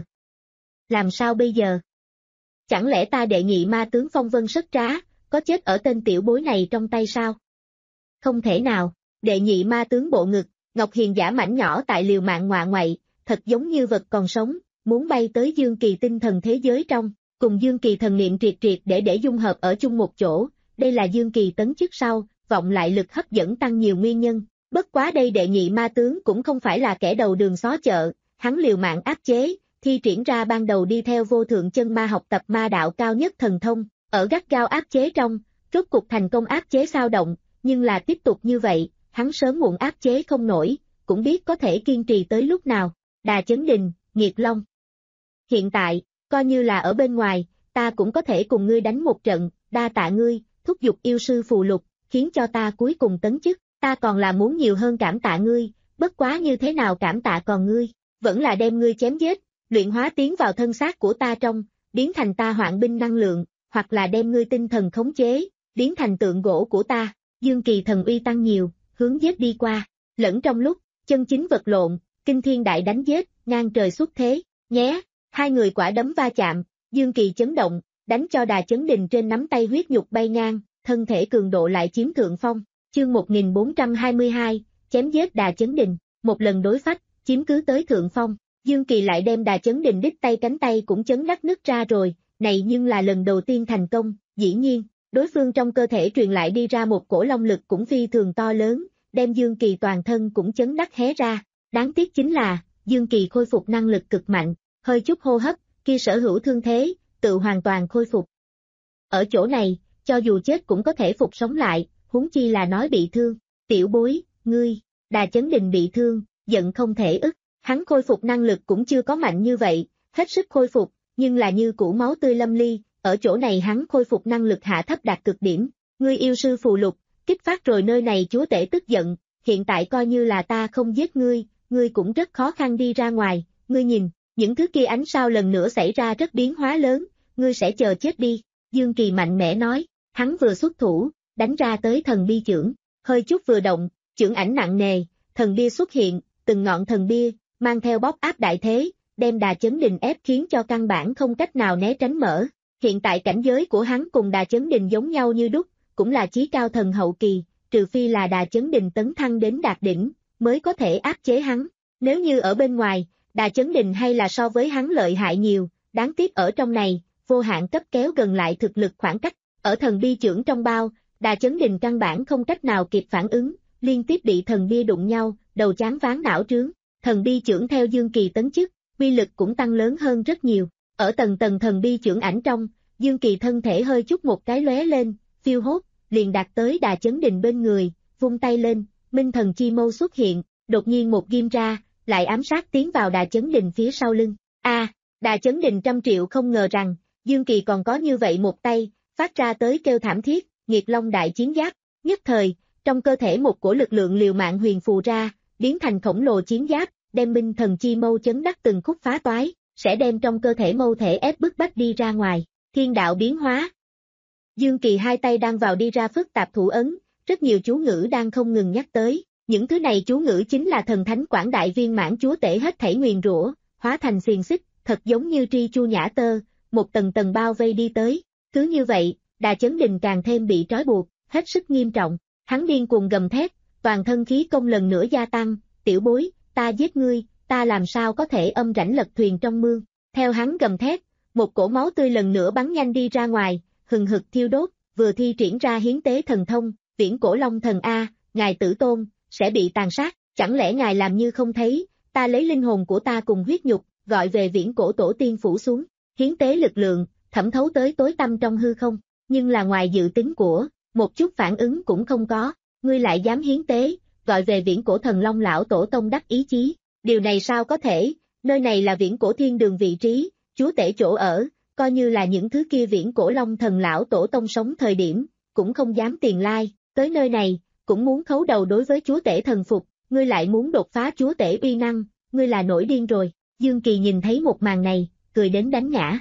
Làm sao bây giờ? Chẳng lẽ ta đệ nhị ma tướng phong vân sất trá, có chết ở tên tiểu bối này trong tay sao? Không thể nào, đệ nhị ma tướng bộ ngực, Ngọc Hiền Giả mảnh nhỏ tại liều mạng ngọa ngoại, thật giống như vật còn sống, muốn bay tới Dương Kỳ tinh thần thế giới trong, cùng Dương Kỳ thần niệm triệt triệt để để dung hợp ở chung một chỗ, đây là Dương Kỳ tấn chức sau, vọng lại lực hấp dẫn tăng nhiều nguyên nhân, bất quá đây đệ nhị ma tướng cũng không phải là kẻ đầu đường xó chợ, hắn liều mạng áp chế, thi triển ra ban đầu đi theo vô thượng chân ma học tập ma đạo cao nhất thần thông, ở gắt gao áp chế trong, rốt cục thành công áp chế sao động, nhưng là tiếp tục như vậy, hắn sớm muộn áp chế không nổi, cũng biết có thể kiên trì tới lúc nào, Đà Chấn Đình, Nghiệt Long. Hiện tại, coi như là ở bên ngoài, ta cũng có thể cùng ngươi đánh một trận, đa tạ ngươi, thúc giục yêu sư phù lục, khiến cho ta cuối cùng tấn chức, ta còn là muốn nhiều hơn cảm tạ ngươi, bất quá như thế nào cảm tạ còn ngươi, vẫn là đem ngươi chém giết, luyện hóa tiến vào thân xác của ta trong, biến thành ta hoạn binh năng lượng, hoặc là đem ngươi tinh thần khống chế, biến thành tượng gỗ của ta, Dương Kỳ thần uy tăng nhiều, hướng giết đi qua, lẫn trong lúc, chân chính vật lộn, kinh thiên đại đánh giết, ngang trời xuất thế, nhé, hai người quả đấm va chạm, Dương Kỳ chấn động, đánh cho Đà Chấn Đình trên nắm tay huyết nhục bay ngang, thân thể cường độ lại chiếm thượng phong, chương một nghìn bốn trăm hai mươi hai, chém giết Đà Chấn Đình, một lần đối phách, chiếm cứ tới thượng phong, Dương Kỳ lại đem Đà Chấn Đình đích tay cánh tay cũng chấn đắc nứt ra rồi, này nhưng là lần đầu tiên thành công, dĩ nhiên, đối phương trong cơ thể truyền lại đi ra một cổ long lực cũng phi thường to lớn, đem Dương Kỳ toàn thân cũng chấn đắc hé ra, đáng tiếc chính là, Dương Kỳ khôi phục năng lực cực mạnh, hơi chút hô hấp, kia sở hữu thương thế, tự hoàn toàn khôi phục. Ở chỗ này, cho dù chết cũng có thể phục sống lại, huống chi là nói bị thương, tiểu bối, ngươi, Đà Chấn Đình bị thương, giận không thể ức, hắn khôi phục năng lực cũng chưa có mạnh như vậy, hết sức khôi phục, nhưng là như củ máu tươi lâm ly, ở chỗ này hắn khôi phục năng lực hạ thấp đạt cực điểm, ngươi yêu sư phù lục, kích phát rồi nơi này chúa tể tức giận, hiện tại coi như là ta không giết ngươi, ngươi cũng rất khó khăn đi ra ngoài, ngươi nhìn, những thứ kia ánh sao lần nữa xảy ra rất biến hóa lớn, ngươi sẽ chờ chết đi, Dương Kỳ mạnh mẽ nói, hắn vừa xuất thủ, đánh ra tới thần bi chưởng, hơi chút vừa động, chưởng ảnh nặng nề, thần bia xuất hiện, từng ngọn thần bia, mang theo bóp áp đại thế, đem Đà Chấn Đình ép khiến cho căn bản không cách nào né tránh mở. Hiện tại cảnh giới của hắn cùng Đà Chấn Đình giống nhau như đúc, cũng là chí cao thần hậu kỳ, trừ phi là Đà Chấn Đình tấn thăng đến đạt đỉnh, mới có thể áp chế hắn. Nếu như ở bên ngoài, Đà Chấn Đình hay là so với hắn lợi hại nhiều, đáng tiếc ở trong này, vô hạn cấp kéo gần lại thực lực khoảng cách, ở thần bi chưởng trong bao, Đà Chấn Đình căn bản không cách nào kịp phản ứng, liên tiếp bị thần bia đụng nhau, đầu chán ván não trướng, thần bi chưởng theo Dương Kỳ tấn chức, uy lực cũng tăng lớn hơn rất nhiều, ở tầng tầng thần bi chưởng ảnh trong, Dương Kỳ thân thể hơi chút một cái lóe lên, phiêu hốt, liền đạt tới Đà Chấn Đình bên người, vung tay lên, minh thần chi mâu xuất hiện, đột nhiên một ghim ra, lại ám sát tiến vào Đà Chấn Đình phía sau lưng. A, à, Đà Chấn Đình trăm triệu không ngờ rằng, Dương Kỳ còn có như vậy một tay, phát ra tới kêu thảm thiết, Nghiệt Long đại chiến giáp, nhất thời, trong cơ thể một cổ lực lượng liều mạng huyền phù ra, biến thành khổng lồ chiến giáp, đem minh thần chi mâu chấn đắc từng khúc phá toái, sẽ đem trong cơ thể mâu thể ép bức bách đi ra ngoài, thiên đạo biến hóa. Dương Kỳ hai tay đang vào đi ra phức tạp thủ ấn, rất nhiều chú ngữ đang không ngừng nhắc tới, những thứ này chú ngữ chính là thần thánh quảng đại viên mãn chúa tể hết thảy nguyền rủa, hóa thành xiềng xích, thật giống như tri chu nhã tơ, một tầng tầng bao vây đi tới, cứ như vậy, Đà Chấn Đình càng thêm bị trói buộc, hết sức nghiêm trọng, hắn điên cuồng gầm thét, toàn thân khí công lần nữa gia tăng, tiểu bối, ta giết ngươi, ta làm sao có thể âm rãnh lật thuyền trong mương, theo hắn gầm thét, một cổ máu tươi lần nữa bắn nhanh đi ra ngoài, hừng hực thiêu đốt, vừa thi triển ra hiến tế thần thông, viễn cổ long thần A, ngài tử tôn, sẽ bị tàn sát, chẳng lẽ ngài làm như không thấy, ta lấy linh hồn của ta cùng huyết nhục, gọi về viễn cổ tổ tiên phủ xuống, hiến tế lực lượng, thẩm thấu tới tối tâm trong hư không, nhưng là ngoài dự tính của, một chút phản ứng cũng không có, ngươi lại dám hiến tế, gọi về viễn cổ thần long lão tổ tông đắc ý chí, điều này sao có thể, nơi này là viễn cổ thiên đường vị trí, chúa tể chỗ ở, coi như là những thứ kia viễn cổ long thần lão tổ tông sống thời điểm, cũng không dám tiền lai, tới nơi này, cũng muốn khấu đầu đối với chúa tể thần phục, ngươi lại muốn đột phá chúa tể uy năng, ngươi là nổi điên rồi, Dương Kỳ nhìn thấy một màn này, cười đến đánh ngã.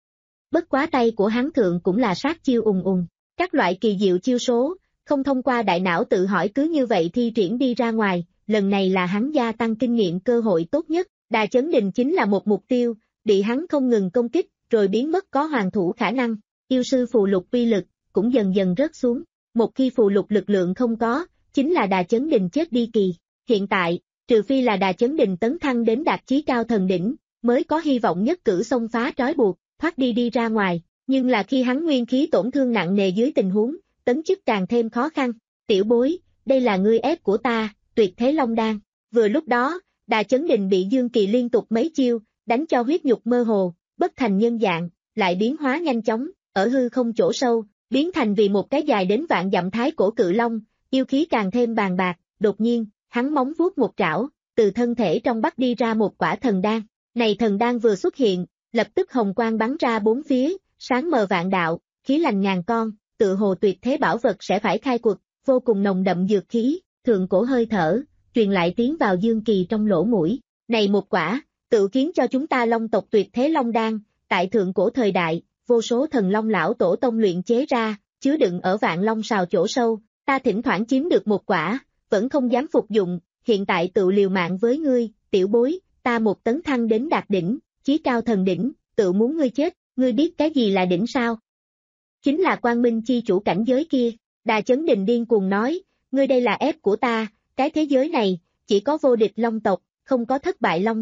Bất quá tay của hắn thượng cũng là sát chiêu ùng ùng, các loại kỳ diệu chiêu số, không thông qua đại não tự hỏi cứ như vậy thi triển đi ra ngoài, lần này là hắn gia tăng kinh nghiệm cơ hội tốt nhất, Đà Chấn Đình chính là một mục tiêu, bị hắn không ngừng công kích, rồi biến mất có hoàn thủ khả năng, yêu sư phù lục uy lực, cũng dần dần rớt xuống, một khi phù lục lực lượng không có, chính là Đà Chấn Đình chết đi kỳ, hiện tại, trừ phi là Đà Chấn Đình tấn thăng đến đạt chí cao thần đỉnh, mới có hy vọng nhất cử xông phá trói buộc, thoát đi đi ra ngoài, nhưng là khi hắn nguyên khí tổn thương nặng nề dưới tình huống, tấn chức càng thêm khó khăn, tiểu bối, đây là ngươi ép của ta, tuyệt thế long đan, vừa lúc đó, Đà Chấn Đình bị Dương Kỳ liên tục mấy chiêu, đánh cho huyết nhục mơ hồ, bất thành nhân dạng, lại biến hóa nhanh chóng, ở hư không chỗ sâu, biến thành vì một cái dài đến vạn dặm thái cổ cự long, yêu khí càng thêm bàn bạc, đột nhiên, hắn móng vuốt một trảo, từ thân thể trong bắt đi ra một quả thần đan, này thần đan vừa xuất hiện, lập tức hồng quang bắn ra bốn phía, sáng mờ vạn đạo, khí lành ngàn con, tự hồ tuyệt thế bảo vật sẽ phải khai quật, vô cùng nồng đậm dược khí, thượng cổ hơi thở, truyền lại tiến vào Dương Kỳ trong lỗ mũi, này một quả, tự khiến cho chúng ta long tộc tuyệt thế long đan, tại thượng cổ thời đại, vô số thần long lão tổ tông luyện chế ra, chứa đựng ở vạn long sào chỗ sâu, ta thỉnh thoảng chiếm được một quả, vẫn không dám phục dụng, hiện tại tự liều mạng với ngươi, tiểu bối, ta một tấn thăng đến đạt đỉnh, chí cao thần đỉnh, tự muốn ngươi chết, ngươi biết cái gì là đỉnh sao? Chính là quang minh chi chủ cảnh giới kia, Đà Chấn Đình điên cuồng nói, ngươi đây là ép của ta, cái thế giới này, chỉ có vô địch long tộc, không có thất bại long tộc,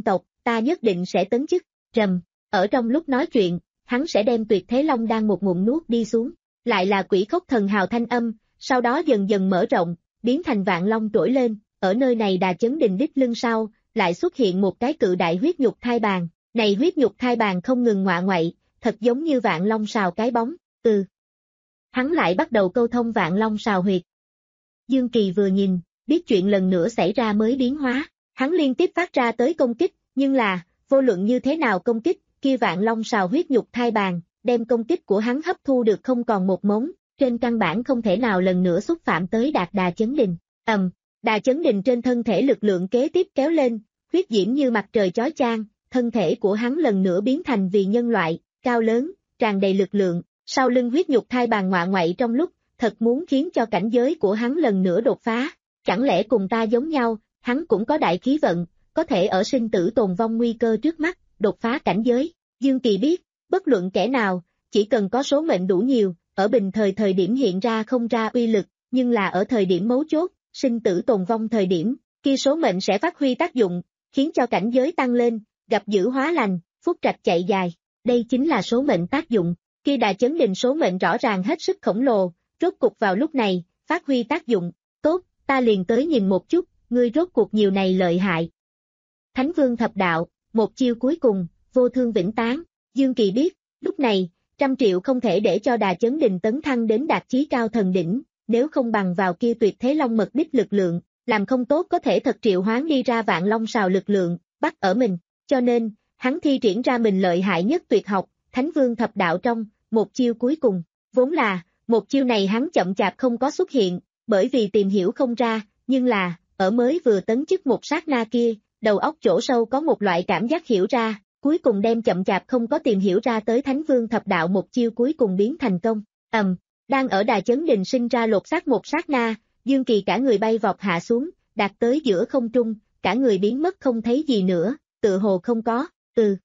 ta nhất định sẽ tấn chức. Rầm, ở trong lúc nói chuyện, hắn sẽ đem tuyệt thế long đan một ngụm nuốt đi xuống. Lại là quỷ khốc thần hào thanh âm, sau đó dần dần mở rộng, biến thành vạn long trỗi lên, ở nơi này Đà Chấn Đình đích lưng sau, lại xuất hiện một cái cự đại huyết nhục thai bàn, này huyết nhục thai bàn không ngừng ngọa ngoậy, thật giống như vạn long sào cái bóng, ừ. Hắn lại bắt đầu câu thông vạn long sào huyệt. Dương Kỳ vừa nhìn, biết chuyện lần nữa xảy ra mới biến hóa, hắn liên tiếp phát ra tới công kích, nhưng là, vô luận như thế nào công kích, kia vạn long sào huyết nhục thai bàn, đem công kích của hắn hấp thu được không còn một mống, trên căn bản không thể nào lần nữa xúc phạm tới đạt Đà Chấn Đình. Ầm, Đà Chấn Đình trên thân thể lực lượng kế tiếp kéo lên, huyết diễm như mặt trời chói chang, thân thể của hắn lần nữa biến thành vì nhân loại, cao lớn, tràn đầy lực lượng, sau lưng huyết nhục thai bàn ngọa ngoậy trong lúc, thật muốn khiến cho cảnh giới của hắn lần nữa đột phá. Chẳng lẽ cùng ta giống nhau, hắn cũng có đại khí vận, có thể ở sinh tử tồn vong nguy cơ trước mắt, đột phá cảnh giới. Dương Kỳ biết, bất luận kẻ nào, chỉ cần có số mệnh đủ nhiều, ở bình thời thời điểm hiện ra không ra uy lực, nhưng là ở thời điểm mấu chốt, sinh tử tồn vong thời điểm, khi số mệnh sẽ phát huy tác dụng, khiến cho cảnh giới tăng lên, gặp dữ hóa lành, phúc trạch chạy dài. Đây chính là số mệnh tác dụng. Khi Đà Chấn Đình số mệnh rõ ràng hết sức khổng lồ, rốt cục vào lúc này, phát huy tác dụng. Tốt, ta liền tới nhìn một chút, ngươi rốt cuộc nhiều này lợi hại. Thánh Vương Thập Đạo, một chiêu cuối cùng, vô thương vĩnh tán. Dương Kỳ biết, lúc này, trăm triệu không thể để cho Đà Chấn Đình tấn thăng đến đạt chí cao thần đỉnh, nếu không bằng vào kia tuyệt thế long mật đích lực lượng, làm không tốt có thể thật triệu hoán đi ra vạn long sào lực lượng, bắt ở mình. Cho nên, hắn thi triển ra mình lợi hại nhất tuyệt học, Thánh Vương Thập Đạo trong, một chiêu cuối cùng. Vốn là, một chiêu này hắn chậm chạp không có xuất hiện, bởi vì tìm hiểu không ra, nhưng là, ở mới vừa tấn chức một sát na kia, đầu óc chỗ sâu có một loại cảm giác hiểu ra, cuối cùng đem chậm chạp không có tìm hiểu ra tới Thánh Vương Thập Đạo một chiêu cuối cùng biến thành công. Ầm, um, đang ở Đà Chấn Đình sinh ra lột xác một sát na, Dương Kỳ cả người bay vọt hạ xuống, đạt tới giữa không trung, cả người biến mất không thấy gì nữa, tự hồ không có, ừ.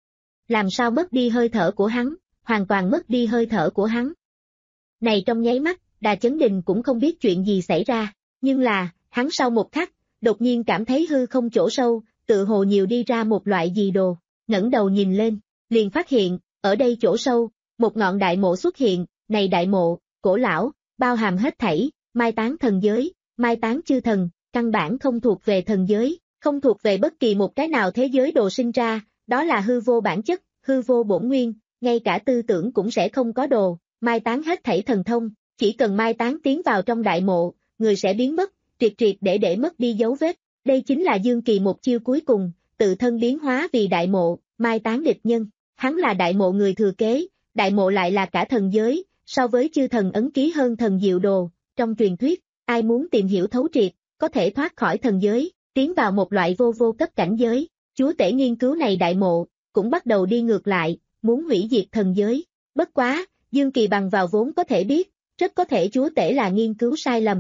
Làm sao mất đi hơi thở của hắn, hoàn toàn mất đi hơi thở của hắn. Này trong nháy mắt, Đà Chấn Đình cũng không biết chuyện gì xảy ra, nhưng là, hắn sau một khắc, đột nhiên cảm thấy hư không chỗ sâu, tự hồ nhiều đi ra một loại gì đồ, ngẩng đầu nhìn lên, liền phát hiện, ở đây chỗ sâu, một ngọn đại mộ xuất hiện, này đại mộ, cổ lão, bao hàm hết thảy, mai táng thần giới, mai táng chư thần, căn bản không thuộc về thần giới, không thuộc về bất kỳ một cái nào thế giới đồ sinh ra, đó là hư vô bản chất, hư vô bổn nguyên, ngay cả tư tưởng cũng sẽ không có đồ, mai táng hết thảy thần thông, chỉ cần mai táng tiến vào trong đại mộ, người sẽ biến mất, triệt triệt để để mất đi dấu vết. Đây chính là Dương Kỳ một chiêu cuối cùng, tự thân biến hóa vì đại mộ, mai táng địch nhân. Hắn là đại mộ người thừa kế, đại mộ lại là cả thần giới, so với chư thần ấn ký hơn thần diệu đồ. Trong truyền thuyết, ai muốn tìm hiểu thấu triệt, có thể thoát khỏi thần giới, tiến vào một loại vô vô cấp cảnh giới. Chúa tể nghiên cứu này đại mộ, cũng bắt đầu đi ngược lại, muốn hủy diệt thần giới. Bất quá, Dương Kỳ bằng vào vốn có thể biết, rất có thể chúa tể là nghiên cứu sai lầm.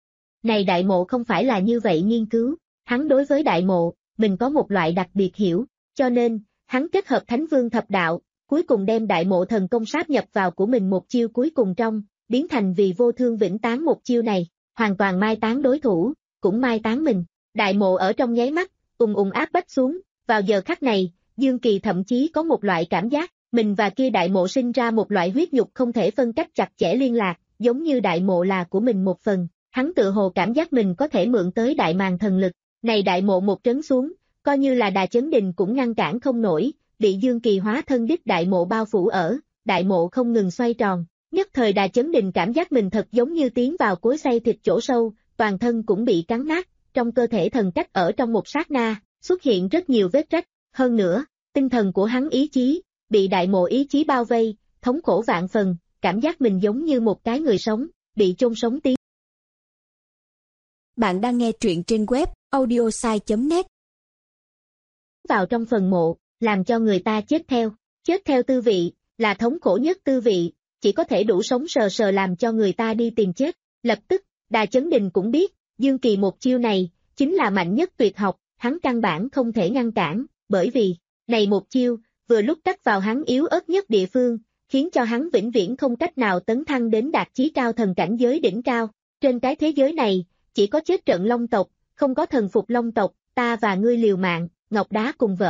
Này đại mộ không phải là như vậy nghiên cứu, hắn đối với đại mộ, mình có một loại đặc biệt hiểu, cho nên, hắn kết hợp Thánh Vương Thập Đạo, cuối cùng đem đại mộ thần công sáp nhập vào của mình một chiêu cuối cùng trong, biến thành vì vô thương vĩnh tán một chiêu này, hoàn toàn mai tán đối thủ, cũng mai tán mình. Đại mộ ở trong nháy mắt, ùng ùng áp bách xuống, vào giờ khắc này, Dương Kỳ thậm chí có một loại cảm giác, mình và kia đại mộ sinh ra một loại huyết nhục không thể phân cách chặt chẽ liên lạc, giống như đại mộ là của mình một phần, hắn tự hồ cảm giác mình có thể mượn tới đại màn thần lực, này đại mộ một trấn xuống, coi như là Đà Chấn Đình cũng ngăn cản không nổi, bị Dương Kỳ hóa thân đích đại mộ bao phủ ở, đại mộ không ngừng xoay tròn, nhất thời Đà Chấn Đình cảm giác mình thật giống như tiến vào cối xay thịt chỗ sâu, toàn thân cũng bị cắn nát, trong cơ thể thần cách ở trong một sát na, xuất hiện rất nhiều vết rách, hơn nữa, tinh thần của hắn ý chí, bị đại mộ ý chí bao vây, thống khổ vạn phần, cảm giác mình giống như một cái người sống, bị chôn sống tiến. Bạn đang nghe truyện trên web audiosai chấm net. Vào trong phần mộ, làm cho người ta chết theo, chết theo tư vị, là thống khổ nhất tư vị, chỉ có thể đủ sống sờ sờ làm cho người ta đi tìm chết. Lập tức, Đà Chấn Đình cũng biết, Dương Kỳ một chiêu này, chính là mạnh nhất tuyệt học, hắn căn bản không thể ngăn cản, bởi vì, này một chiêu, vừa lúc cắt vào hắn yếu ớt nhất địa phương, khiến cho hắn vĩnh viễn không cách nào tấn thăng đến đạt chí cao thần cảnh giới đỉnh cao. Trên cái thế giới này, chỉ có chết trận long tộc, không có thần phục long tộc, ta và ngươi liều mạng, ngọc đá cùng vỡ.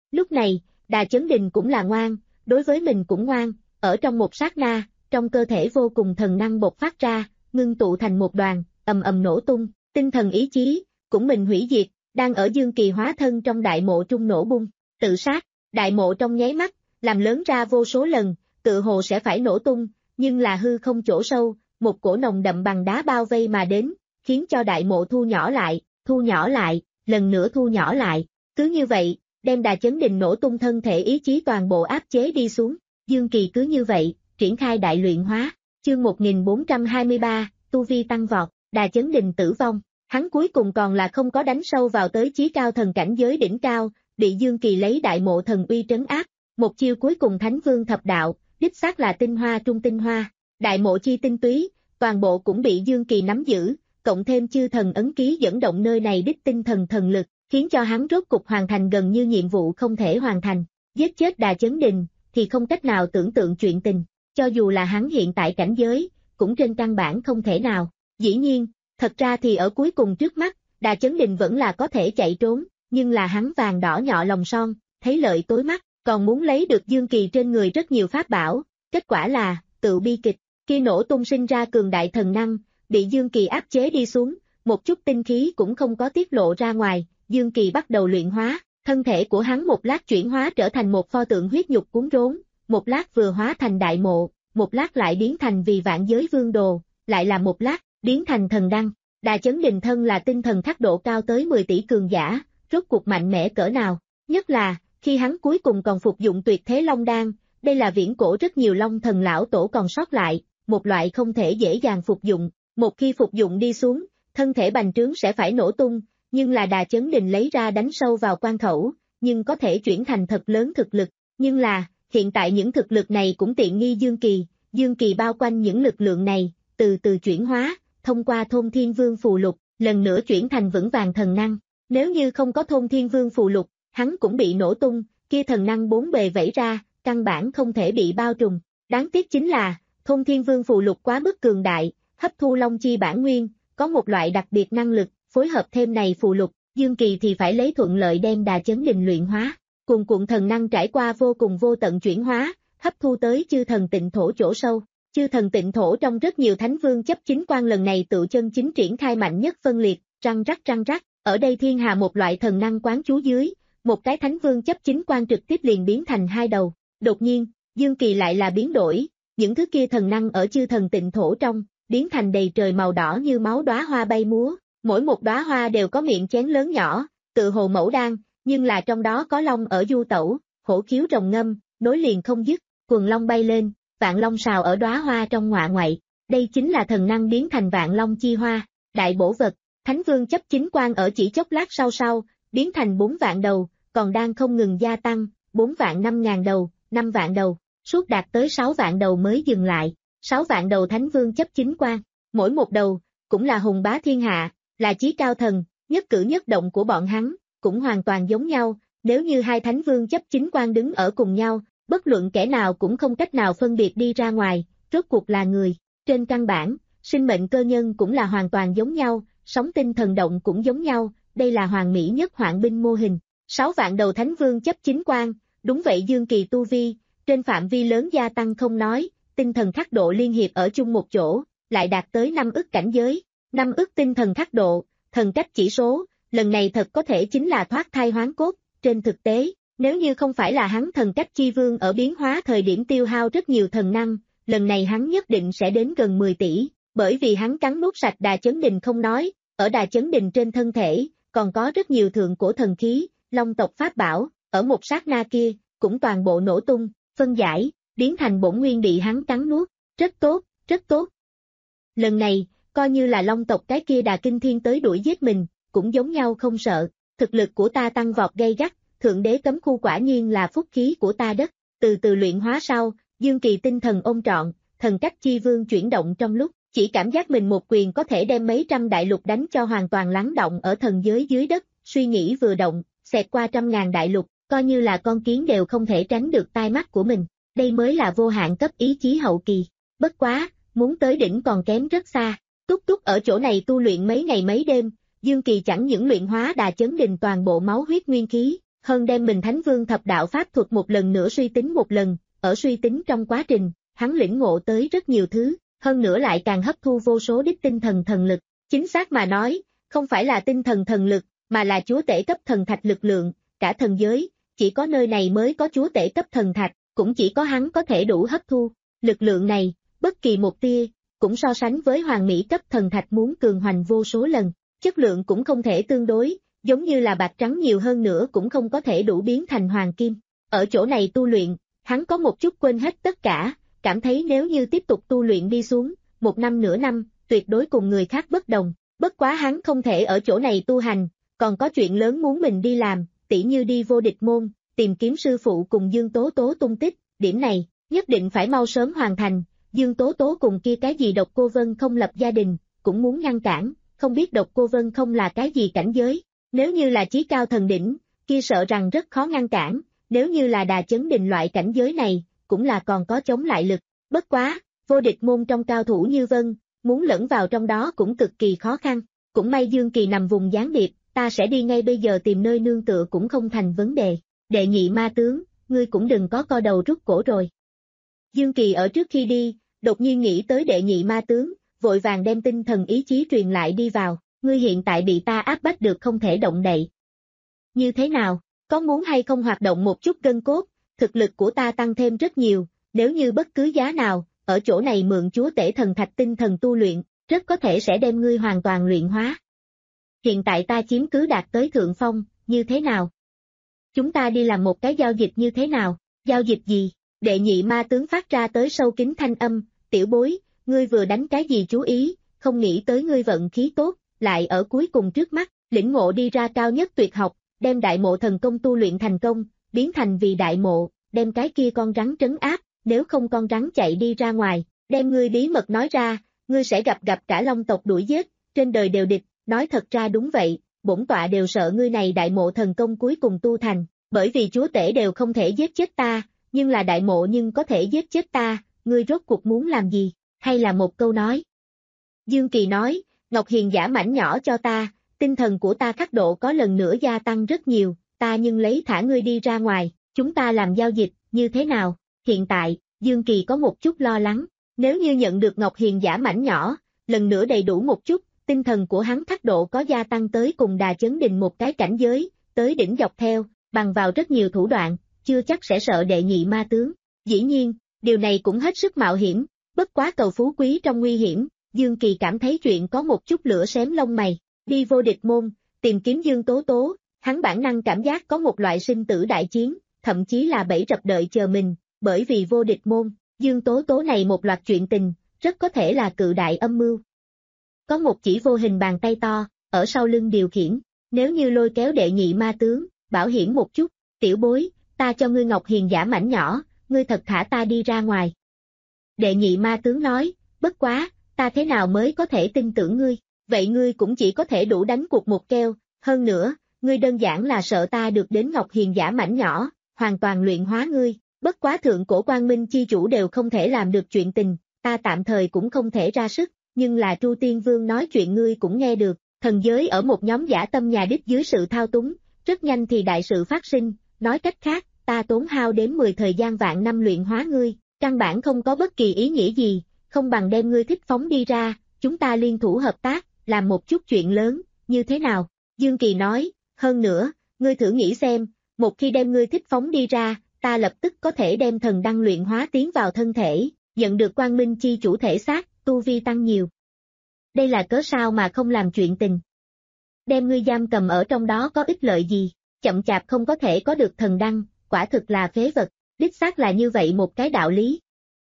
Lúc này, Đà Chấn Đình cũng là ngoan, đối với mình cũng ngoan, ở trong một sát na, trong cơ thể vô cùng thần năng bộc phát ra, ngưng tụ thành một đoàn, ầm ầm nổ tung, tinh thần ý chí, cũng mình hủy diệt, đang ở Dương Kỳ hóa thân trong đại mộ trung nổ bung, tự sát, đại mộ trong nháy mắt, làm lớn ra vô số lần, tự hồ sẽ phải nổ tung, nhưng là hư không chỗ sâu, một cổ nồng đậm bằng đá bao vây mà đến, khiến cho đại mộ thu nhỏ lại, thu nhỏ lại, lần nữa thu nhỏ lại, cứ như vậy, đem Đà Chấn Đình nổ tung thân thể ý chí toàn bộ áp chế đi xuống, Dương Kỳ cứ như vậy, triển khai đại luyện hóa, chương một nghìn bốn trăm hai mươi ba, tu vi tăng vọt, Đà Chấn Đình tử vong, hắn cuối cùng còn là không có đánh sâu vào tới chí cao thần cảnh giới đỉnh cao, bị Dương Kỳ lấy đại mộ thần uy trấn áp, một chiêu cuối cùng Thánh Vương thập đạo, đích xác là tinh hoa trung tinh hoa, đại mộ chi tinh túy, toàn bộ cũng bị Dương Kỳ nắm giữ, cộng thêm chư thần ấn ký dẫn động nơi này đích tinh thần thần lực, khiến cho hắn rốt cục hoàn thành gần như nhiệm vụ không thể hoàn thành, giết chết Đà Chấn Đình, thì không cách nào tưởng tượng chuyện tình, cho dù là hắn hiện tại cảnh giới, cũng trên căn bản không thể nào, dĩ nhiên, thật ra thì ở cuối cùng trước mắt, Đà Chấn Đình vẫn là có thể chạy trốn, nhưng là hắn vàng đỏ nhọ lòng son, thấy lợi tối mắt, còn muốn lấy được Dương Kỳ trên người rất nhiều pháp bảo, kết quả là, tự bi kịch, khi nổ tung sinh ra cường đại thần năng, bị Dương Kỳ áp chế đi xuống, một chút tinh khí cũng không có tiết lộ ra ngoài, Dương Kỳ bắt đầu luyện hóa, thân thể của hắn một lát chuyển hóa trở thành một pho tượng huyết nhục cuốn rốn, một lát vừa hóa thành đại mộ, một lát lại biến thành vì vạn giới vương đồ, lại là một lát, biến thành thần đăng. Đà Chấn Đình thân là tinh thần khắc độ cao tới mười tỷ cường giả, rốt cuộc mạnh mẽ cỡ nào, nhất là, khi hắn cuối cùng còn phục dụng tuyệt thế long đan, đây là viễn cổ rất nhiều long thần lão tổ còn sót lại, một loại không thể dễ dàng phục dụng, một khi phục dụng đi xuống, thân thể bành trướng sẽ phải nổ tung, nhưng là Đà Chấn Đình lấy ra đánh sâu vào quan khẩu, nhưng có thể chuyển thành thật lớn thực lực, nhưng là, hiện tại những thực lực này cũng tiện nghi Dương Kỳ, Dương Kỳ bao quanh những lực lượng này, từ từ chuyển hóa, thông qua Thôn Thiên Vương phù lục, lần nữa chuyển thành vững vàng thần năng, nếu như không có Thôn Thiên Vương phù lục, hắn cũng bị nổ tung, kia thần năng bốn bề vẫy ra, căn bản không thể bị bao trùm, đáng tiếc chính là, Thôn Thiên Vương phù lục quá mức cường đại, hấp thu long chi bản nguyên, có một loại đặc biệt năng lực, phối hợp thêm này phù lục, Dương Kỳ thì phải lấy thuận lợi đem Đà Chấn Đình luyện hóa, cùng cuộn thần năng trải qua vô cùng vô tận chuyển hóa, hấp thu tới chư thần tịnh thổ chỗ sâu. Chư thần tịnh thổ trong rất nhiều thánh vương chấp chính quan lần này tự chân chính triển khai mạnh nhất phân liệt, răng rắc răng rắc, ở đây thiên hà một loại thần năng quán chú dưới, một cái thánh vương chấp chính quan trực tiếp liền biến thành hai đầu, đột nhiên, Dương Kỳ lại là biến đổi, những thứ kia thần năng ở chư thần tịnh thổ trong, biến thành đầy trời màu đỏ như máu đóa hoa bay múa, mỗi một đóa hoa đều có miệng chén lớn nhỏ, tự hồ mẫu đan, nhưng là trong đó có long ở du tẩu, hổ khiếu rồng ngâm, nối liền không dứt, quần long bay lên. Vạn long sào ở đóa hoa trong ngọa ngoại, đây chính là thần năng biến thành vạn long chi hoa, đại bổ vật, thánh vương chấp chính quan ở chỉ chốc lát sau sau, biến thành bốn vạn đầu, còn đang không ngừng gia tăng, bốn vạn năm ngàn đầu, năm vạn đầu, suốt đạt tới sáu vạn đầu mới dừng lại, sáu vạn đầu thánh vương chấp chính quan, mỗi một đầu, cũng là hùng bá thiên hạ, là chí cao thần, nhất cử nhất động của bọn hắn, cũng hoàn toàn giống nhau, nếu như hai thánh vương chấp chính quan đứng ở cùng nhau, bất luận kẻ nào cũng không cách nào phân biệt đi ra ngoài, rốt cuộc là người. Trên căn bản, sinh mệnh cơ nhân cũng là hoàn toàn giống nhau, sóng tinh thần động cũng giống nhau, đây là hoàn mỹ nhất hoạn binh mô hình. Sáu vạn đầu thánh vương chấp chính quan, đúng vậy Dương Kỳ tu vi, trên phạm vi lớn gia tăng không nói, tinh thần khắc độ liên hiệp ở chung một chỗ, lại đạt tới năm ức cảnh giới, năm ức tinh thần khắc độ, thần cách chỉ số, lần này thật có thể chính là thoát thai hoán cốt, trên thực tế. Nếu như không phải là hắn thần cách chi vương ở biến hóa thời điểm tiêu hao rất nhiều thần năng, lần này hắn nhất định sẽ đến gần mười tỷ, bởi vì hắn cắn nuốt sạch Đà Chấn Đình không nói, ở Đà Chấn Đình trên thân thể, còn có rất nhiều thượng cổ thần khí, long tộc pháp bảo, ở một sát na kia, cũng toàn bộ nổ tung, phân giải, biến thành bổn nguyên bị hắn cắn nuốt, rất tốt, rất tốt. Lần này, coi như là long tộc cái kia Đà Kinh Thiên tới đuổi giết mình, cũng giống nhau không sợ, thực lực của ta tăng vọt gay gắt. Thượng đế cấm khu quả nhiên là phúc khí của ta đất, từ từ luyện hóa sau, Dương Kỳ tinh thần ôm trọn, thần cách chi vương chuyển động trong lúc, chỉ cảm giác mình một quyền có thể đem mấy trăm đại lục đánh cho hoàn toàn lắng động ở thần giới dưới đất, suy nghĩ vừa động, xẹt qua trăm ngàn đại lục, coi như là con kiến đều không thể tránh được tai mắt của mình, đây mới là vô hạn cấp ý chí hậu kỳ, bất quá, muốn tới đỉnh còn kém rất xa, túc túc ở chỗ này tu luyện mấy ngày mấy đêm, Dương Kỳ chẳng những luyện hóa Đà Chấn Đình toàn bộ máu huyết nguyên khí, hơn đem mình Thánh Vương thập đạo pháp thuật một lần nữa suy tính một lần, ở suy tính trong quá trình, hắn lĩnh ngộ tới rất nhiều thứ, hơn nữa lại càng hấp thu vô số đích tinh thần thần lực, chính xác mà nói, không phải là tinh thần thần lực, mà là chúa tể cấp thần thạch lực lượng, cả thần giới, chỉ có nơi này mới có chúa tể cấp thần thạch, cũng chỉ có hắn có thể đủ hấp thu, lực lượng này, bất kỳ một tia, cũng so sánh với hoàng mỹ cấp thần thạch muốn cường hoành vô số lần, chất lượng cũng không thể tương đối, giống như là bạc trắng nhiều hơn nữa cũng không có thể đủ biến thành hoàng kim. Ở chỗ này tu luyện, hắn có một chút quên hết tất cả, cảm thấy nếu như tiếp tục tu luyện đi xuống, một năm nửa năm, tuyệt đối cùng người khác bất đồng, bất quá hắn không thể ở chỗ này tu hành, còn có chuyện lớn muốn mình đi làm, tỉ như đi vô địch môn, tìm kiếm sư phụ cùng Dương Tố Tố tung tích, điểm này, nhất định phải mau sớm hoàn thành, Dương Tố Tố cùng kia cái gì Độc Cô Vân không lập gia đình, cũng muốn ngăn cản, không biết Độc Cô Vân không là cái gì cảnh giới, nếu như là chí cao thần đỉnh, kia sợ rằng rất khó ngăn cản, nếu như là đà chấn đình loại cảnh giới này, cũng là còn có chống lại lực, bất quá, vô địch môn trong cao thủ như Vân, muốn lẫn vào trong đó cũng cực kỳ khó khăn, cũng may Dương Kỳ nằm vùng gián điệp, ta sẽ đi ngay bây giờ tìm nơi nương tựa cũng không thành vấn đề, đệ nhị ma tướng, ngươi cũng đừng có co đầu rút cổ rồi. Dương Kỳ ở trước khi đi, đột nhiên nghĩ tới đệ nhị ma tướng, vội vàng đem tinh thần ý chí truyền lại đi vào, ngươi hiện tại bị ta áp bách được không thể động đậy. Như thế nào, có muốn hay không hoạt động một chút gân cốt, thực lực của ta tăng thêm rất nhiều, nếu như bất cứ giá nào, ở chỗ này mượn chúa tể thần thạch tinh thần tu luyện, rất có thể sẽ đem ngươi hoàn toàn luyện hóa. Hiện tại ta chiếm cứ đạt tới thượng phong, như thế nào? Chúng ta đi làm một cái giao dịch như thế nào? Giao dịch gì? Đệ nhị ma tướng phát ra tới sâu kín thanh âm, tiểu bối, ngươi vừa đánh cái gì chú ý, không nghĩ tới ngươi vận khí tốt, lại ở cuối cùng trước mắt, lĩnh ngộ đi ra cao nhất tuyệt học, đem đại mộ thần công tu luyện thành công, biến thành vì đại mộ, đem cái kia con rắn trấn áp, nếu không con rắn chạy đi ra ngoài, đem ngươi bí mật nói ra, ngươi sẽ gặp gặp cả long tộc đuổi giết, trên đời đều địch, nói thật ra đúng vậy, bổn tọa đều sợ ngươi này đại mộ thần công cuối cùng tu thành, bởi vì chúa tể đều không thể giết chết ta, nhưng là đại mộ nhưng có thể giết chết ta, ngươi rốt cuộc muốn làm gì, hay là một câu nói. Dương Kỳ nói, Ngọc Hiền giả mảnh nhỏ cho ta, tinh thần của ta khắc độ có lần nữa gia tăng rất nhiều, ta nhưng lấy thả ngươi đi ra ngoài, chúng ta làm giao dịch, như thế nào? Hiện tại, Dương Kỳ có một chút lo lắng, nếu như nhận được Ngọc Hiền giả mảnh nhỏ, lần nữa đầy đủ một chút, tinh thần của hắn khắc độ có gia tăng tới cùng đà chấn đình một cái cảnh giới, tới đỉnh dọc theo, bằng vào rất nhiều thủ đoạn, chưa chắc sẽ sợ đệ nhị ma tướng. Dĩ nhiên, điều này cũng hết sức mạo hiểm, bất quá cầu phú quý trong nguy hiểm, Dương Kỳ cảm thấy chuyện có một chút lửa xém lông mày, đi vô địch môn, tìm kiếm Dương Tố Tố, hắn bản năng cảm giác có một loại sinh tử đại chiến, thậm chí là bẫy rập đợi chờ mình, bởi vì vô địch môn, Dương Tố Tố này một loạt chuyện tình, rất có thể là cự đại âm mưu. Có một chỉ vô hình bàn tay to, ở sau lưng điều khiển, nếu như lôi kéo đệ nhị ma tướng, bảo hiểm một chút, tiểu bối, ta cho ngươi Ngọc Hiền giả mảnh nhỏ, ngươi thật thả ta đi ra ngoài. Đệ nhị ma tướng nói, bất quá, ta thế nào mới có thể tin tưởng ngươi, vậy ngươi cũng chỉ có thể đủ đánh cuộc một keo, hơn nữa, ngươi đơn giản là sợ ta được đến Ngọc Hiền giả mảnh nhỏ, hoàn toàn luyện hóa ngươi, bất quá thượng cổ Quang Minh chi chủ đều không thể làm được chuyện tình, ta tạm thời cũng không thể ra sức, nhưng là Tru Tiên Vương nói chuyện ngươi cũng nghe được, thần giới ở một nhóm giả tâm nhà đích dưới sự thao túng, rất nhanh thì đại sự phát sinh, nói cách khác, ta tốn hao đến mười thời gian vạn năm luyện hóa ngươi, căn bản không có bất kỳ ý nghĩa gì, không bằng đem ngươi thích phóng đi ra, chúng ta liên thủ hợp tác, làm một chút chuyện lớn, như thế nào? Dương Kỳ nói, hơn nữa, ngươi thử nghĩ xem, một khi đem ngươi thích phóng đi ra, ta lập tức có thể đem thần đăng luyện hóa tiến vào thân thể, nhận được Quang Minh chi chủ thể xác, tu vi tăng nhiều. Đây là cớ sao mà không làm chuyện tình? Đem ngươi giam cầm ở trong đó có ích lợi gì? Chậm chạp không có thể có được thần đăng, quả thực là phế vật, đích xác là như vậy một cái đạo lý.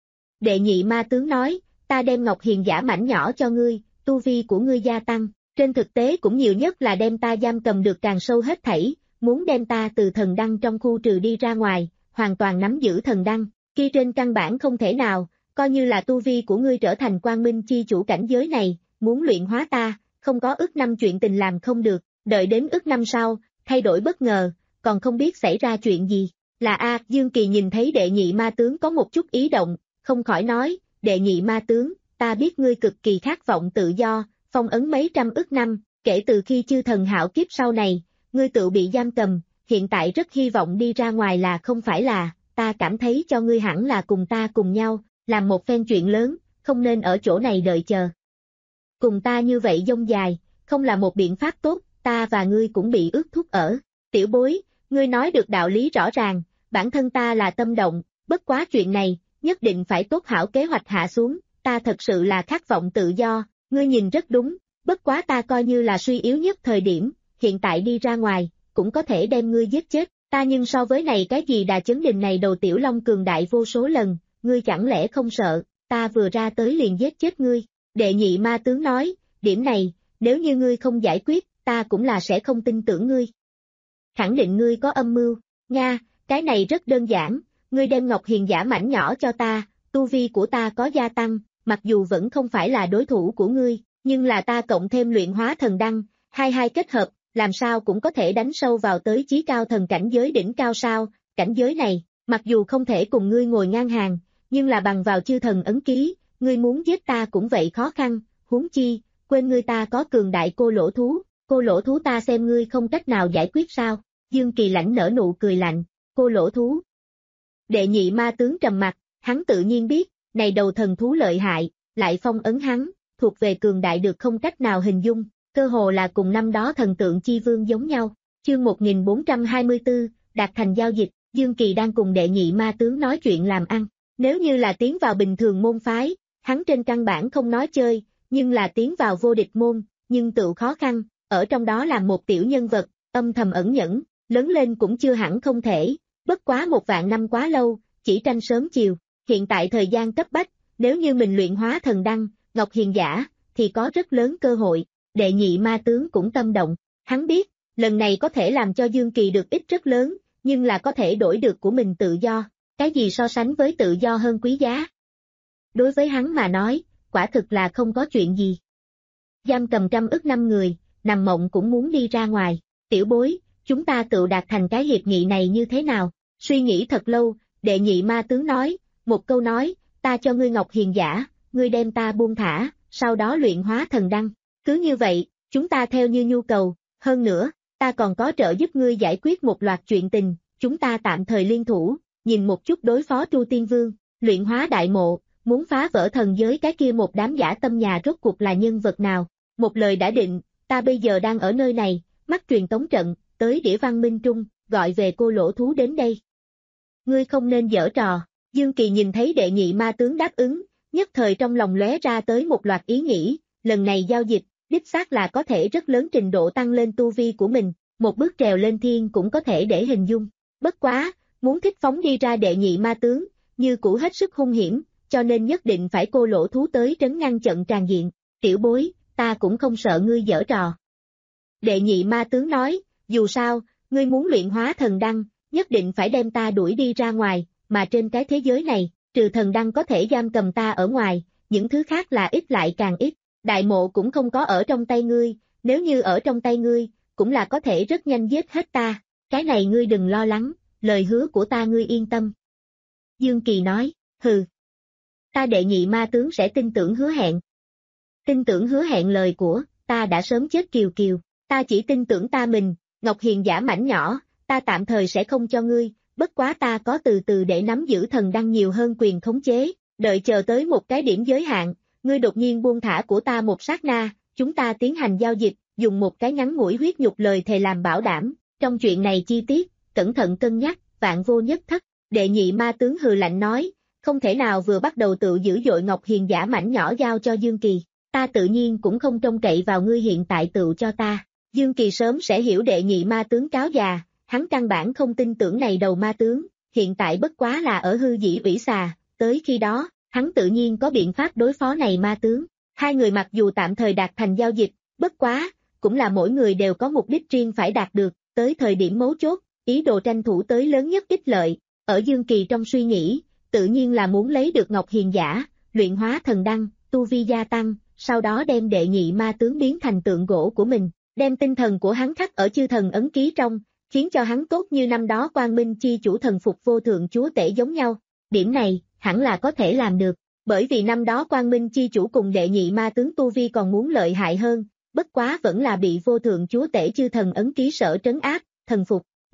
Đệ nhị ma tướng nói, ta đem Ngọc Hiền giả mảnh nhỏ cho ngươi, tu vi của ngươi gia tăng, trên thực tế cũng nhiều nhất là đem ta giam cầm được càng sâu hết thảy, muốn đem ta từ thần đăng trong khu trừ đi ra ngoài, hoàn toàn nắm giữ thần đăng, kia trên căn bản không thể nào, coi như là tu vi của ngươi trở thành Quang Minh chi chủ cảnh giới này, muốn luyện hóa ta, không có ước năm chuyện tình làm không được, đợi đến ước năm sau, thay đổi bất ngờ, còn không biết xảy ra chuyện gì, là a Dương Kỳ nhìn thấy đệ nhị ma tướng có một chút ý động, không khỏi nói, đệ nhị ma tướng, ta biết ngươi cực kỳ khát vọng tự do, phong ấn mấy trăm ức năm, kể từ khi chư thần hạo kiếp sau này, ngươi tự bị giam cầm, hiện tại rất hy vọng đi ra ngoài là không phải là, ta cảm thấy cho ngươi hẳn là cùng ta cùng nhau, làm một phen chuyện lớn, không nên ở chỗ này đợi chờ. Cùng ta như vậy dông dài, không là một biện pháp tốt, ta và ngươi cũng bị ước thúc ở. Tiểu bối, ngươi nói được đạo lý rõ ràng, bản thân ta là tâm động, bất quá chuyện này, nhất định phải tốt hảo kế hoạch hạ xuống, ta thật sự là khát vọng tự do, ngươi nhìn rất đúng, bất quá ta coi như là suy yếu nhất thời điểm, hiện tại đi ra ngoài, cũng có thể đem ngươi giết chết, ta nhưng so với này cái gì Đà Chấn Đình này đầu tiểu long cường đại vô số lần, ngươi chẳng lẽ không sợ, ta vừa ra tới liền giết chết ngươi. Đệ nhị ma tướng nói, điểm này, nếu như ngươi không giải quyết, ta cũng là sẽ không tin tưởng ngươi. Khẳng định ngươi có âm mưu, Nga, cái này rất đơn giản, ngươi đem Ngọc Hiền giả mảnh nhỏ cho ta, tu vi của ta có gia tăng, mặc dù vẫn không phải là đối thủ của ngươi, nhưng là ta cộng thêm luyện hóa thần đăng, hai hai kết hợp, làm sao cũng có thể đánh sâu vào tới chí cao thần cảnh giới đỉnh cao sao, cảnh giới này, mặc dù không thể cùng ngươi ngồi ngang hàng, nhưng là bằng vào chư thần ấn ký, ngươi muốn giết ta cũng vậy khó khăn, huống chi, quên ngươi ta có cường đại cô lỗ thú, cô lỗ thú ta xem ngươi không cách nào giải quyết sao, Dương Kỳ Lãnh nở nụ cười lạnh, cô lỗ thú. Đệ nhị ma tướng trầm mặt, hắn tự nhiên biết, này đầu thần thú lợi hại, lại phong ấn hắn, thuộc về cường đại được không cách nào hình dung, cơ hồ là cùng năm đó thần tượng chi vương giống nhau. Chương một nghìn bốn trăm hai mươi tư, đạt thành giao dịch, Dương Kỳ đang cùng đệ nhị ma tướng nói chuyện làm ăn, nếu như là tiến vào bình thường môn phái, hắn trên căn bản không nói chơi, nhưng là tiến vào vô địch môn, nhưng tự khó khăn, ở trong đó làm một tiểu nhân vật, âm thầm ẩn nhẫn, lớn lên cũng chưa hẳn không thể, bất quá một vạn năm quá lâu, chỉ tranh sớm chiều, hiện tại thời gian cấp bách, nếu như mình luyện hóa thần đăng, Ngọc Hiền giả, thì có rất lớn cơ hội, đệ nhị ma tướng cũng tâm động, hắn biết, lần này có thể làm cho Dương Kỳ được ích rất lớn, nhưng là có thể đổi được của mình tự do, cái gì so sánh với tự do hơn quý giá. Đối với hắn mà nói, quả thực là không có chuyện gì. Giam cầm trăm ức năm người, nằm mộng cũng muốn đi ra ngoài, tiểu bối, chúng ta tự đạt thành cái hiệp nghị này như thế nào? Suy nghĩ thật lâu, đệ nhị ma tướng nói, một câu nói, ta cho ngươi Ngọc Hiền giả, ngươi đem ta buông thả, sau đó luyện hóa thần đăng. Cứ như vậy, chúng ta theo như nhu cầu, hơn nữa, ta còn có trợ giúp ngươi giải quyết một loạt chuyện tình, chúng ta tạm thời liên thủ, nhìn một chút đối phó Tru Tiên Vương, luyện hóa đại mộ, muốn phá vỡ thần giới cái kia một đám giả tâm nhà rốt cuộc là nhân vật nào. Một lời đã định, ta bây giờ đang ở nơi này, mắt truyền tống trận, tới Đĩa Văn Minh Trung, gọi về cô lỗ thú đến đây. Ngươi không nên giở trò, Dương Kỳ nhìn thấy đệ nhị ma tướng đáp ứng, nhất thời trong lòng lóe ra tới một loạt ý nghĩ, lần này giao dịch, đích xác là có thể rất lớn trình độ tăng lên tu vi của mình, một bước trèo lên thiên cũng có thể để hình dung. Bất quá, muốn thích phóng đi ra đệ nhị ma tướng, như cũ hết sức hung hiểm, cho nên nhất định phải cô lỗ thú tới trấn ngăn trận tràn diện. Tiểu bối, ta cũng không sợ ngươi giở trò. Đệ nhị ma tướng nói, dù sao, ngươi muốn luyện hóa thần đăng, nhất định phải đem ta đuổi đi ra ngoài, mà trên cái thế giới này, trừ thần đăng có thể giam cầm ta ở ngoài, những thứ khác là ít lại càng ít. Đại mộ cũng không có ở trong tay ngươi, nếu như ở trong tay ngươi, cũng là có thể rất nhanh giết hết ta, cái này ngươi đừng lo lắng, lời hứa của ta ngươi yên tâm. Dương Kỳ nói, hừ. Ta đệ nhị ma tướng sẽ tin tưởng hứa hẹn. Tin tưởng hứa hẹn lời của, ta đã sớm chết kiều kiều, ta chỉ tin tưởng ta mình, Ngọc Hiền giả mảnh nhỏ, ta tạm thời sẽ không cho ngươi, bất quá ta có từ từ để nắm giữ thần đăng nhiều hơn quyền khống chế, đợi chờ tới một cái điểm giới hạn, ngươi đột nhiên buông thả của ta một sát na, chúng ta tiến hành giao dịch, dùng một cái ngắn ngủi huyết nhục lời thề làm bảo đảm, trong chuyện này chi tiết, cẩn thận cân nhắc, vạn vô nhất thất. Đệ nhị ma tướng hừ lạnh nói, không thể nào vừa bắt đầu tự dữ dội Ngọc Hiền giả mảnh nhỏ giao cho Dương Kỳ, ta tự nhiên cũng không trông cậy vào ngươi hiện tại tự cho ta. Dương Kỳ sớm sẽ hiểu đệ nhị ma tướng cáo già, hắn căn bản không tin tưởng này đầu ma tướng, hiện tại bất quá là ở hư dĩ ủy xà, tới khi đó, hắn tự nhiên có biện pháp đối phó này ma tướng. Hai người mặc dù tạm thời đạt thành giao dịch, bất quá, cũng là mỗi người đều có mục đích riêng phải đạt được, tới thời điểm mấu chốt, ý đồ tranh thủ tới lớn nhất ích lợi. Ở Dương Kỳ trong suy nghĩ, tự nhiên là muốn lấy được Ngọc Hiền giả, luyện hóa thần đăng, tu vi gia tăng, sau đó đem đệ nhị ma tướng biến thành tượng gỗ của mình, đem tinh thần của hắn khắc ở chư thần ấn ký trong, khiến cho hắn tốt như năm đó Quang Minh chi chủ thần phục vô thượng chúa tể giống nhau. Điểm này, hẳn là có thể làm được, bởi vì năm đó Quang Minh chi chủ cùng đệ nhị ma tướng tu vi còn muốn lợi hại hơn, bất quá vẫn là bị vô thượng chúa tể chư thần ấn ký sở trấn áp, thần phục.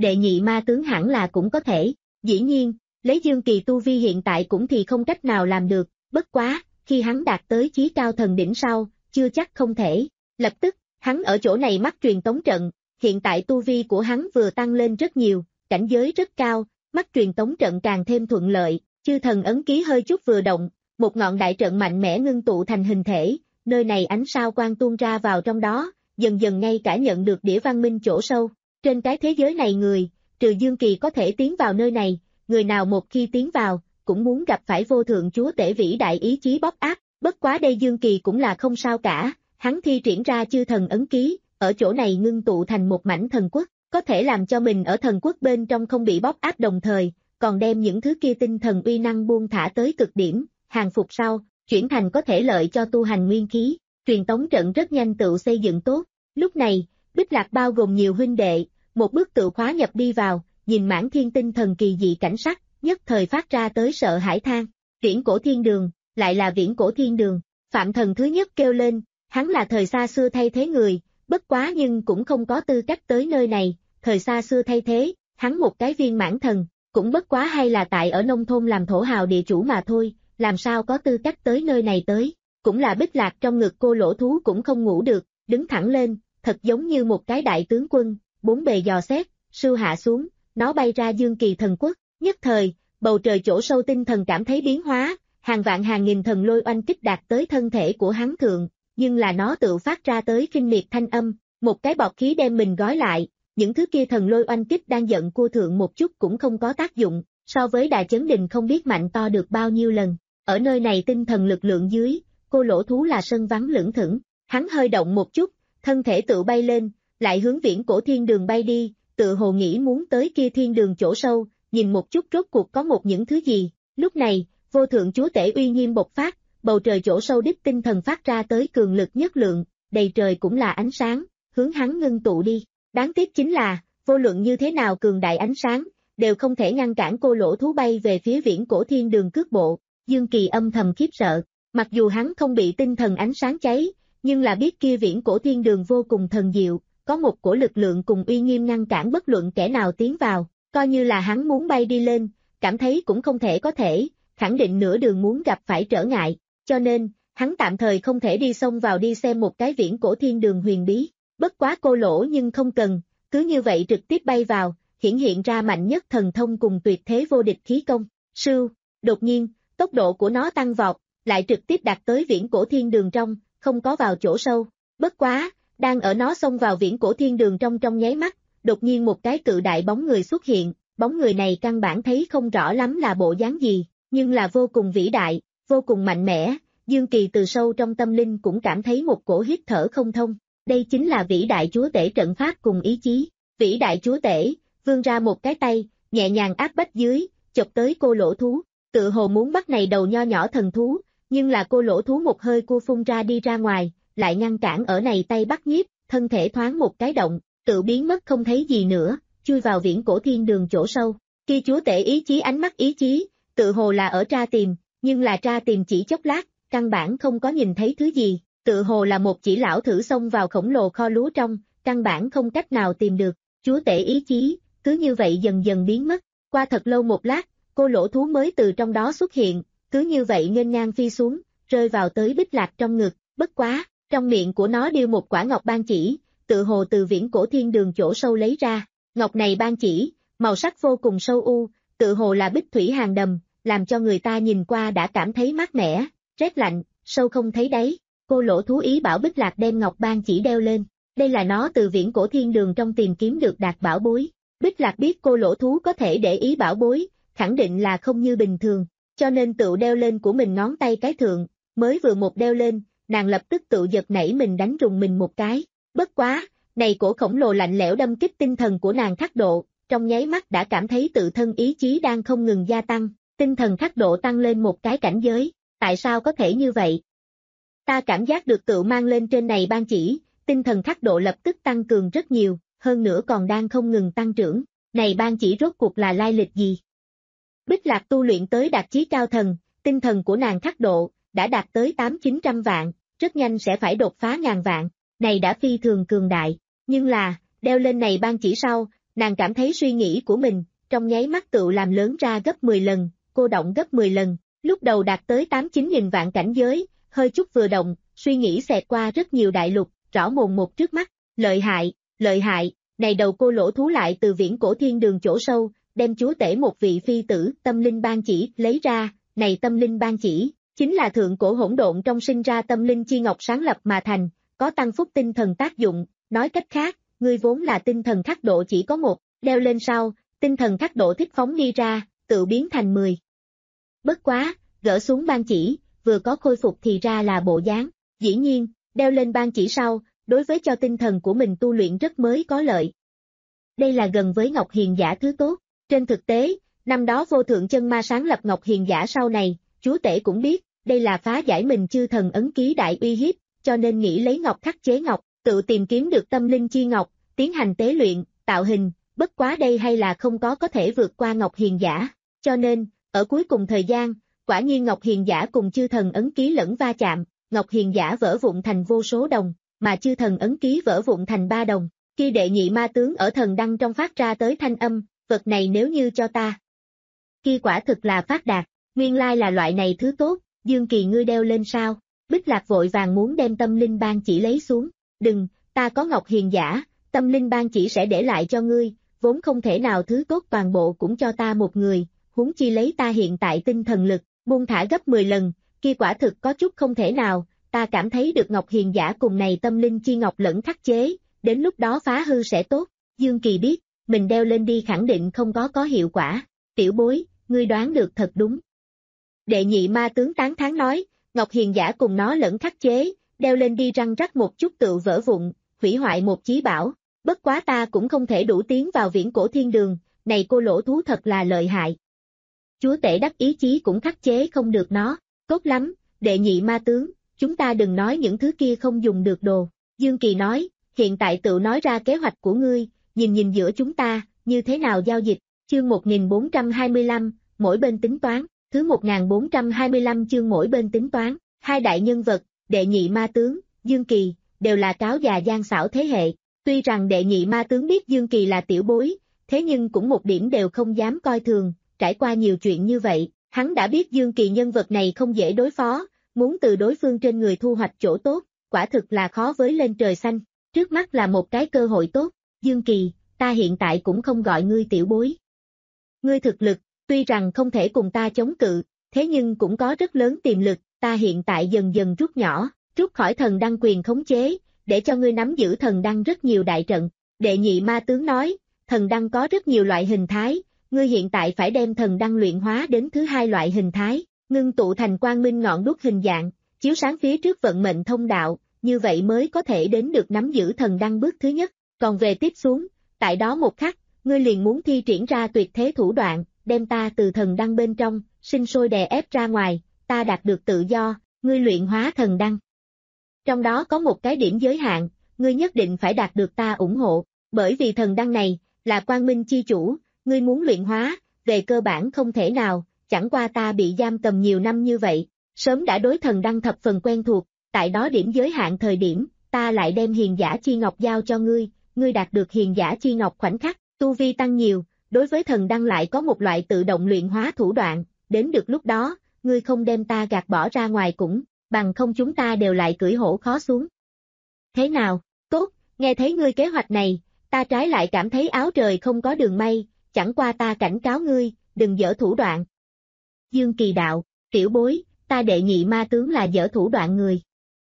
đệ nhị ma tướng hẳn là cũng có thể, dĩ nhiên, lấy Dương Kỳ tu vi hiện tại cũng thì không cách nào làm được, bất quá, khi hắn đạt tới chí cao thần đỉnh sau, chưa chắc không thể. Lập tức, hắn ở chỗ này mắc truyền tống trận, hiện tại tu vi của hắn vừa tăng lên rất nhiều, cảnh giới rất cao, mắc truyền tống trận càng thêm thuận lợi, chư thần ấn ký hơi chút vừa động, một ngọn đại trận mạnh mẽ ngưng tụ thành hình thể, nơi này ánh sao quang tuôn ra vào trong đó, dần dần ngay cả nhận được đĩa văn minh chỗ sâu. Trên cái thế giới này người, trừ Dương Kỳ có thể tiến vào nơi này, người nào một khi tiến vào, cũng muốn gặp phải vô thượng chúa tể vĩ đại ý chí bóp áp, bất quá đây Dương Kỳ cũng là không sao cả, hắn thi triển ra chư thần ấn ký, ở chỗ này ngưng tụ thành một mảnh thần quốc, có thể làm cho mình ở thần quốc bên trong không bị bóp áp đồng thời, còn đem những thứ kia tinh thần uy năng buông thả tới cực điểm, hàng phục sau, chuyển thành có thể lợi cho tu hành nguyên khí, truyền tống trận rất nhanh tự xây dựng tốt, lúc này, Bích Lạc bao gồm nhiều huynh đệ, một bước tự khóa nhập đi vào, nhìn mãn thiên tinh thần kỳ dị cảnh sắc, nhất thời phát ra tới sợ hãi than, viễn cổ thiên đường, lại là viễn cổ thiên đường, Phạm Thần thứ nhất kêu lên, hắn là thời xa xưa thay thế người, bất quá nhưng cũng không có tư cách tới nơi này, thời xa xưa thay thế, hắn một cái viên mãn thần, cũng bất quá hay là tại ở nông thôn làm thổ hào địa chủ mà thôi, làm sao có tư cách tới nơi này tới, cũng là Bích Lạc trong ngực cô lỗ thú cũng không ngủ được, đứng thẳng lên, thật giống như một cái đại tướng quân, bốn bề dò xét, sưu hạ xuống, nó bay ra Dương Kỳ thần quốc, nhất thời, bầu trời chỗ sâu tinh thần cảm thấy biến hóa, hàng vạn hàng nghìn thần lôi oanh kích đạt tới thân thể của hắn thượng, nhưng là nó tự phát ra tới kinh miệt thanh âm, một cái bọt khí đem mình gói lại, những thứ kia thần lôi oanh kích đang giận cua thượng một chút cũng không có tác dụng, so với Đà Chấn Đình không biết mạnh to được bao nhiêu lần, ở nơi này tinh thần lực lượng dưới, cô lỗ thú là sân vắng lững thững, hắn hơi động một chút, thân thể tự bay lên, lại hướng viễn cổ thiên đường bay đi, tự hồ nghĩ muốn tới kia thiên đường chỗ sâu, nhìn một chút rốt cuộc có một những thứ gì, lúc này, vô thượng chúa tể uy nghiêm bộc phát, bầu trời chỗ sâu đích tinh thần phát ra tới cường lực nhất lượng, đầy trời cũng là ánh sáng, hướng hắn ngưng tụ đi, đáng tiếc chính là, vô luận như thế nào cường đại ánh sáng, đều không thể ngăn cản cô lỗ thú bay về phía viễn cổ thiên đường cước bộ, Dương Kỳ âm thầm khiếp sợ, mặc dù hắn không bị tinh thần ánh sáng cháy, nhưng là biết kia viễn cổ thiên đường vô cùng thần diệu, có một cổ lực lượng cùng uy nghiêm ngăn cản bất luận kẻ nào tiến vào, coi như là hắn muốn bay đi lên, cảm thấy cũng không thể có thể, khẳng định nửa đường muốn gặp phải trở ngại, cho nên, hắn tạm thời không thể đi xông vào đi xem một cái viễn cổ thiên đường huyền bí, bất quá cô lỗ nhưng không cần, cứ như vậy trực tiếp bay vào, hiển hiện ra mạnh nhất thần thông cùng tuyệt thế vô địch khí công, sưu, đột nhiên, tốc độ của nó tăng vọt, lại trực tiếp đạt tới viễn cổ thiên đường trong, không có vào chỗ sâu, bất quá, đang ở nó xông vào viễn cổ thiên đường trong trong nháy mắt, đột nhiên một cái cự đại bóng người xuất hiện, bóng người này căn bản thấy không rõ lắm là bộ dáng gì, nhưng là vô cùng vĩ đại, vô cùng mạnh mẽ, Dương Kỳ từ sâu trong tâm linh cũng cảm thấy một cổ hít thở không thông, đây chính là vĩ đại chúa tể trận pháp cùng ý chí, vĩ đại chúa tể, vươn ra một cái tay, nhẹ nhàng áp bách dưới, chụp tới cô lỗ thú, tự hồ muốn bắt này đầu nho nhỏ thần thú, nhưng là cô lỗ thú một hơi cua phun ra đi ra ngoài, lại ngăn cản ở này tay bắt nhiếp, thân thể thoáng một cái động, tự biến mất không thấy gì nữa, chui vào viễn cổ thiên đường chỗ sâu, khi chúa tể ý chí ánh mắt ý chí, tự hồ là ở tra tìm, nhưng là tra tìm chỉ chốc lát, căn bản không có nhìn thấy thứ gì, tự hồ là một chỉ lão thử xông vào khổng lồ kho lúa trong, căn bản không cách nào tìm được, chúa tể ý chí, cứ như vậy dần dần biến mất, qua thật lâu một lát, cô lỗ thú mới từ trong đó xuất hiện, cứ như vậy nghênh ngang phi xuống, rơi vào tới Bích Lạc trong ngực, bất quá, trong miệng của nó điêu một quả ngọc ban chỉ, tự hồ từ viễn cổ thiên đường chỗ sâu lấy ra, ngọc này ban chỉ, màu sắc vô cùng sâu u, tự hồ là bích thủy hàng đầm, làm cho người ta nhìn qua đã cảm thấy mát mẻ, rét lạnh, sâu không thấy đáy, cô lỗ thú ý bảo Bích Lạc đem ngọc ban chỉ đeo lên, đây là nó từ viễn cổ thiên đường trong tìm kiếm được đạt bảo bối, Bích Lạc biết cô lỗ thú có thể để ý bảo bối, khẳng định là không như bình thường, cho nên tự đeo lên của mình ngón tay cái thượng, mới vừa một đeo lên, nàng lập tức tự giật nảy mình đánh rùng mình một cái, bất quá, này cổ khổng lồ lạnh lẽo đâm kích tinh thần của nàng khắc độ, trong nháy mắt đã cảm thấy tự thân ý chí đang không ngừng gia tăng, tinh thần khắc độ tăng lên một cái cảnh giới, tại sao có thể như vậy? Ta cảm giác được tự mang lên trên này ban chỉ, tinh thần khắc độ lập tức tăng cường rất nhiều, hơn nữa còn đang không ngừng tăng trưởng, này ban chỉ rốt cuộc là lai lịch gì? Bích Lạc tu luyện tới đạt chí cao thần, tinh thần của nàng khắc độ, đã đạt tới tám chín trăm vạn, rất nhanh sẽ phải đột phá ngàn vạn, này đã phi thường cường đại, nhưng là, đeo lên này ban chỉ sau, nàng cảm thấy suy nghĩ của mình, trong nháy mắt tựu làm lớn ra gấp mười lần, cô động gấp mười lần, lúc đầu đạt tới tám chín nghìn vạn cảnh giới, hơi chút vừa động, suy nghĩ xẹt qua rất nhiều đại lục, rõ mồn một trước mắt, lợi hại, lợi hại, này đầu cô lỗ thú lại từ viễn cổ thiên đường chỗ sâu, đem chúa tể một vị phi tử tâm linh ban chỉ lấy ra, này tâm linh ban chỉ, chính là thượng cổ hỗn độn trong sinh ra tâm linh chi ngọc sáng lập mà thành, có tăng phúc tinh thần tác dụng, nói cách khác, ngươi vốn là tinh thần khắc độ chỉ có một, đeo lên sau, tinh thần khắc độ thích phóng đi ra, tự biến thành mười. Bất quá, gỡ xuống ban chỉ, vừa có khôi phục thì ra là bộ dáng, dĩ nhiên, đeo lên ban chỉ sau, đối với cho tinh thần của mình tu luyện rất mới có lợi. Đây là gần với Ngọc Hiền Giả thứ tốt, trên thực tế, năm đó vô thượng chân ma sáng lập Ngọc Hiền Giả sau này, chúa tể cũng biết, đây là phá giải mình chư thần ấn ký đại uy hiếp, cho nên nghĩ lấy ngọc khắc chế ngọc, tự tìm kiếm được tâm linh chi ngọc, tiến hành tế luyện, tạo hình, bất quá đây hay là không có có thể vượt qua Ngọc Hiền Giả, cho nên, ở cuối cùng thời gian, quả nhiên Ngọc Hiền Giả cùng chư thần ấn ký lẫn va chạm, Ngọc Hiền Giả vỡ vụn thành vô số đồng, mà chư thần ấn ký vỡ vụn thành ba đồng, khi đệ nhị ma tướng ở thần đăng trong phát ra tới thanh âm, vật này nếu như cho ta, khi quả thực là phát đạt, nguyên lai là loại này thứ tốt, Dương Kỳ ngươi đeo lên sao, Bích Lạc vội vàng muốn đem tâm linh ban chỉ lấy xuống, đừng, ta có Ngọc Hiền Giả, tâm linh ban chỉ sẽ để lại cho ngươi, vốn không thể nào thứ tốt toàn bộ cũng cho ta một người, huống chi lấy ta hiện tại tinh thần lực, buông thả gấp mười lần, kia quả thực có chút không thể nào, ta cảm thấy được Ngọc Hiền Giả cùng này tâm linh chi ngọc lẫn khắc chế, đến lúc đó phá hư sẽ tốt, Dương Kỳ biết, mình đeo lên đi khẳng định không có có hiệu quả, tiểu bối, ngươi đoán được thật đúng. Đệ nhị ma tướng tán thán nói, Ngọc Hiền Giả cùng nó lẫn khắc chế, đeo lên đi răng rắc một chút tự vỡ vụn, hủy hoại một chí bảo, bất quá ta cũng không thể đủ tiến vào viễn cổ thiên đường, này cô lỗ thú thật là lợi hại. Chúa tể đắc ý chí cũng khắc chế không được nó, tốt lắm, đệ nhị ma tướng, chúng ta đừng nói những thứ kia không dùng được đồ, Dương Kỳ nói, hiện tại tự nói ra kế hoạch của ngươi, nhìn nhìn giữa chúng ta, như thế nào giao dịch, chương một nghìn bốn trăm hai mươi lăm, mỗi bên tính toán, thứ một nghìn bốn trăm hai mươi lăm chương mỗi bên tính toán, hai đại nhân vật, đệ nhị ma tướng, Dương Kỳ, đều là cáo già gian xảo thế hệ, tuy rằng đệ nhị ma tướng biết Dương Kỳ là tiểu bối, thế nhưng cũng một điểm đều không dám coi thường, trải qua nhiều chuyện như vậy, hắn đã biết Dương Kỳ nhân vật này không dễ đối phó, muốn từ đối phương trên người thu hoạch chỗ tốt, quả thực là khó với lên trời xanh, trước mắt là một cái cơ hội tốt, Dương Kỳ, ta hiện tại cũng không gọi ngươi tiểu bối. Ngươi thực lực, tuy rằng không thể cùng ta chống cự, thế nhưng cũng có rất lớn tiềm lực, ta hiện tại dần dần rút nhỏ, rút khỏi thần đăng quyền khống chế, để cho ngươi nắm giữ thần đăng rất nhiều đại trận. Đệ nhị ma tướng nói, thần đăng có rất nhiều loại hình thái, ngươi hiện tại phải đem thần đăng luyện hóa đến thứ hai loại hình thái, ngưng tụ thành quang minh ngọn đuốc hình dạng, chiếu sáng phía trước vận mệnh thông đạo, như vậy mới có thể đến được nắm giữ thần đăng bước thứ nhất, còn về tiếp xuống, tại đó một khắc, ngươi liền muốn thi triển ra tuyệt thế thủ đoạn, đem ta từ thần đăng bên trong, sinh sôi đè ép ra ngoài, ta đạt được tự do, ngươi luyện hóa thần đăng. Trong đó có một cái điểm giới hạn, ngươi nhất định phải đạt được ta ủng hộ, bởi vì thần đăng này, là quang minh chi chủ, ngươi muốn luyện hóa, về cơ bản không thể nào, chẳng qua ta bị giam cầm nhiều năm như vậy, sớm đã đối thần đăng thập phần quen thuộc, tại đó điểm giới hạn thời điểm, ta lại đem hiền giả chi ngọc giao cho ngươi, ngươi đạt được hiền giả chi ngọc khoảnh khắc, tu vi tăng nhiều, đối với thần đăng lại có một loại tự động luyện hóa thủ đoạn, đến được lúc đó, ngươi không đem ta gạt bỏ ra ngoài cũng, bằng không chúng ta đều lại cưỡi hổ khó xuống. Thế nào, tốt, nghe thấy ngươi kế hoạch này, ta trái lại cảm thấy áo trời không có đường mây, chẳng qua ta cảnh cáo ngươi, đừng dở thủ đoạn. Dương Kỳ đạo, tiểu bối, ta đệ nhị ma tướng là dở thủ đoạn người.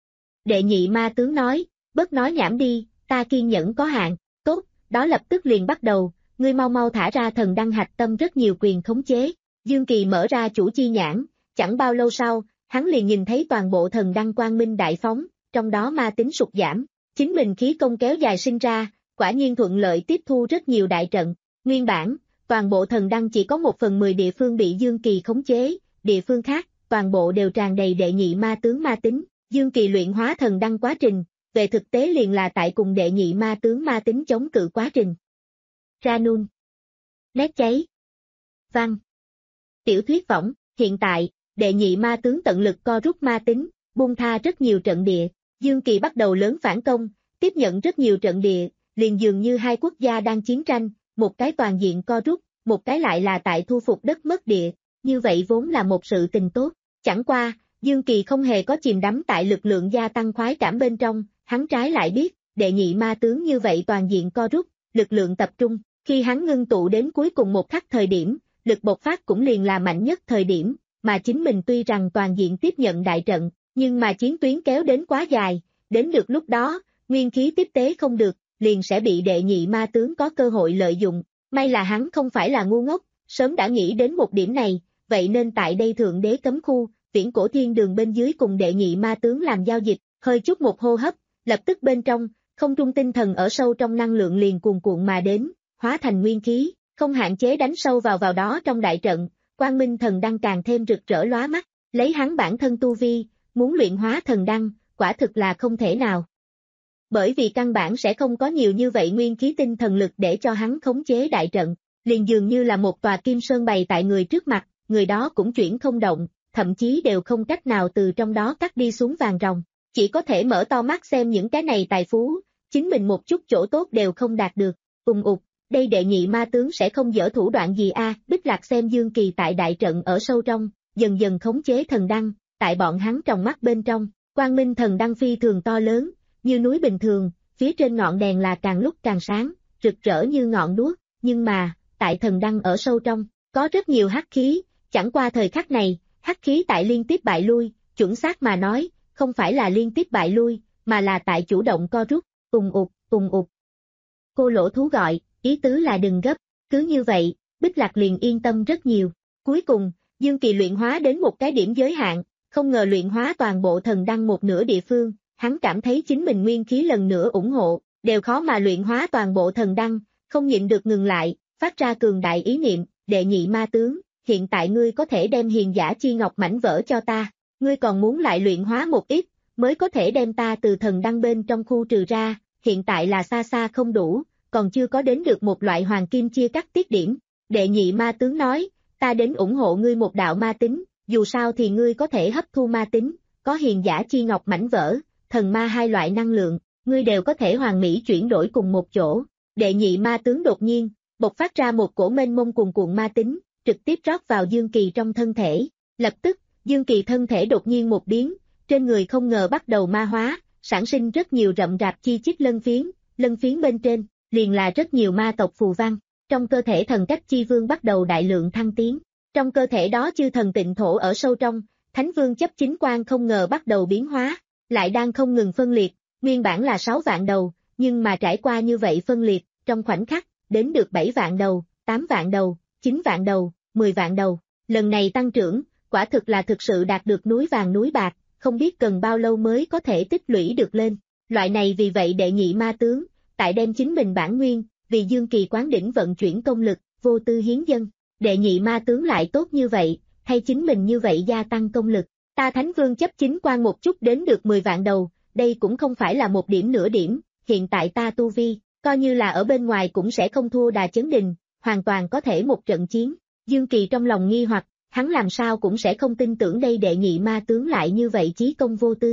Đệ nhị ma tướng nói, bớt nói nhảm đi, ta kiên nhẫn có hạn, tốt, đó lập tức liền bắt đầu, ngươi mau mau thả ra thần đăng hạch tâm rất nhiều quyền khống chế. Dương Kỳ mở ra chủ chi nhãn, chẳng bao lâu sau, hắn liền nhìn thấy toàn bộ thần đăng quang minh đại phóng, trong đó ma tính sụt giảm, chính mình khí công kéo dài sinh ra, quả nhiên thuận lợi tiếp thu rất nhiều đại trận. Nguyên bản, toàn bộ thần đăng chỉ có một phần mười địa phương bị Dương Kỳ khống chế, địa phương khác, toàn bộ đều tràn đầy đệ nhị ma tướng ma tính. Dương Kỳ luyện hóa thần đăng quá trình, về thực tế liền là tại cùng đệ nhị ma tướng ma tính chống cự quá trình. Ranun. Nét cháy. Văn. Tiểu thuyết võng, hiện tại, đệ nhị ma tướng tận lực co rút ma tính, buông tha rất nhiều trận địa. Dương Kỳ bắt đầu lớn phản công, tiếp nhận rất nhiều trận địa, liền dường như hai quốc gia đang chiến tranh, một cái toàn diện co rút, một cái lại là tại thu phục đất mất địa, như vậy vốn là một sự tình tốt. Chẳng qua, Dương Kỳ không hề có chìm đắm tại lực lượng gia tăng khoái cảm bên trong, hắn trái lại biết, đệ nhị ma tướng như vậy toàn diện co rút, lực lượng tập trung, khi hắn ngưng tụ đến cuối cùng một khắc thời điểm, lực bộc phát cũng liền là mạnh nhất thời điểm, mà chính mình tuy rằng toàn diện tiếp nhận đại trận, nhưng mà chiến tuyến kéo đến quá dài, đến được lúc đó, nguyên khí tiếp tế không được, liền sẽ bị đệ nhị ma tướng có cơ hội lợi dụng, may là hắn không phải là ngu ngốc, sớm đã nghĩ đến một điểm này, vậy nên tại đây thượng đế cấm khu, viễn cổ thiên đường bên dưới cùng đệ nhị ma tướng làm giao dịch, hơi chút một hô hấp, lập tức bên trong, không trung tinh thần ở sâu trong năng lượng liền cuồn cuộn mà đến, hóa thành nguyên khí, không hạn chế đánh sâu vào vào đó trong đại trận, quang minh thần đăng càng thêm rực rỡ lóa mắt, lấy hắn bản thân tu vi, muốn luyện hóa thần đăng, quả thực là không thể nào. Bởi vì căn bản sẽ không có nhiều như vậy nguyên khí tinh thần lực để cho hắn khống chế đại trận, liền dường như là một tòa kim sơn bày tại người trước mặt, người đó cũng chuyển không động, thậm chí đều không cách nào từ trong đó cắt đi xuống vàng ròng, chỉ có thể mở to mắt xem những cái này tài phú, chính mình một chút chỗ tốt đều không đạt được, ùng ục, đây đệ nhị ma tướng sẽ không dở thủ đoạn gì a? Bích Lạc xem Dương Kỳ tại đại trận ở sâu trong, dần dần khống chế thần đăng, tại bọn hắn trong mắt bên trong, quang minh thần đăng phi thường to lớn, như núi bình thường, phía trên ngọn đèn là càng lúc càng sáng, rực rỡ như ngọn đuốc, nhưng mà, tại thần đăng ở sâu trong, có rất nhiều hắc khí, chẳng qua thời khắc này, hắc khí tại liên tiếp bại lui, chuẩn xác mà nói, không phải là liên tiếp bại lui, mà là tại chủ động co rút, ùng ục, ùng ục. Cô lỗ thú gọi, ý tứ là đừng gấp, cứ như vậy, Bích Lạc liền yên tâm rất nhiều. Cuối cùng, Dương Kỳ luyện hóa đến một cái điểm giới hạn, không ngờ luyện hóa toàn bộ thần đăng một nửa địa phương, hắn cảm thấy chính mình nguyên khí lần nữa ủng hộ, đều khó mà luyện hóa toàn bộ thần đăng, không nhịn được ngừng lại, phát ra cường đại ý niệm, đệ nhị ma tướng, hiện tại ngươi có thể đem hiền giả chi ngọc mảnh vỡ cho ta, ngươi còn muốn lại luyện hóa một ít, mới có thể đem ta từ thần đăng bên trong khu trừ ra, hiện tại là xa xa không đủ, còn chưa có đến được một loại hoàng kim chia cắt tiết điểm. Đệ nhị ma tướng nói, ta đến ủng hộ ngươi một đạo ma tính, dù sao thì ngươi có thể hấp thu ma tính, có hiền giả chi ngọc mảnh vỡ, thần ma hai loại năng lượng, ngươi đều có thể hoàn mỹ chuyển đổi cùng một chỗ. Đệ nhị ma tướng đột nhiên, bộc phát ra một cổ mênh mông cuồn cuộn ma tính, trực tiếp rót vào Dương Kỳ trong thân thể. Lập tức, Dương Kỳ thân thể đột nhiên một biến, trên người không ngờ bắt đầu ma hóa, sản sinh rất nhiều rậm rạp chi chít lân phiến, lân phiến bên trên, liền là rất nhiều ma tộc phù văn. Trong cơ thể thần cách chi vương bắt đầu đại lượng thăng tiến. Trong cơ thể đó chư thần tịnh thổ ở sâu trong, thánh vương chấp chính quan không ngờ bắt đầu biến hóa, lại đang không ngừng phân liệt, nguyên bản là sáu vạn đầu, nhưng mà trải qua như vậy phân liệt, trong khoảnh khắc, đến được bảy vạn đầu, tám vạn đầu, chín vạn đầu, mười vạn đầu. Lần này tăng trưởng, quả thực là thực sự đạt được núi vàng núi bạc, không biết cần bao lâu mới có thể tích lũy được lên. Loại này vì vậy đệ nhị ma tướng, tại đem chính mình bản nguyên, vì Dương Kỳ quán đỉnh vận chuyển công lực, vô tư hiến dân. Đệ nhị ma tướng lại tốt như vậy, hay chính mình như vậy gia tăng công lực. Ta Thánh Vương chấp chính quan một chút đến được mười vạn đầu, đây cũng không phải là một điểm nửa điểm, hiện tại ta tu vi, coi như là ở bên ngoài cũng sẽ không thua Đà Chấn Đình, hoàn toàn có thể một trận chiến. Dương Kỳ trong lòng nghi hoặc, hắn làm sao cũng sẽ không tin tưởng đây đệ nhị ma tướng lại như vậy chí công vô tư.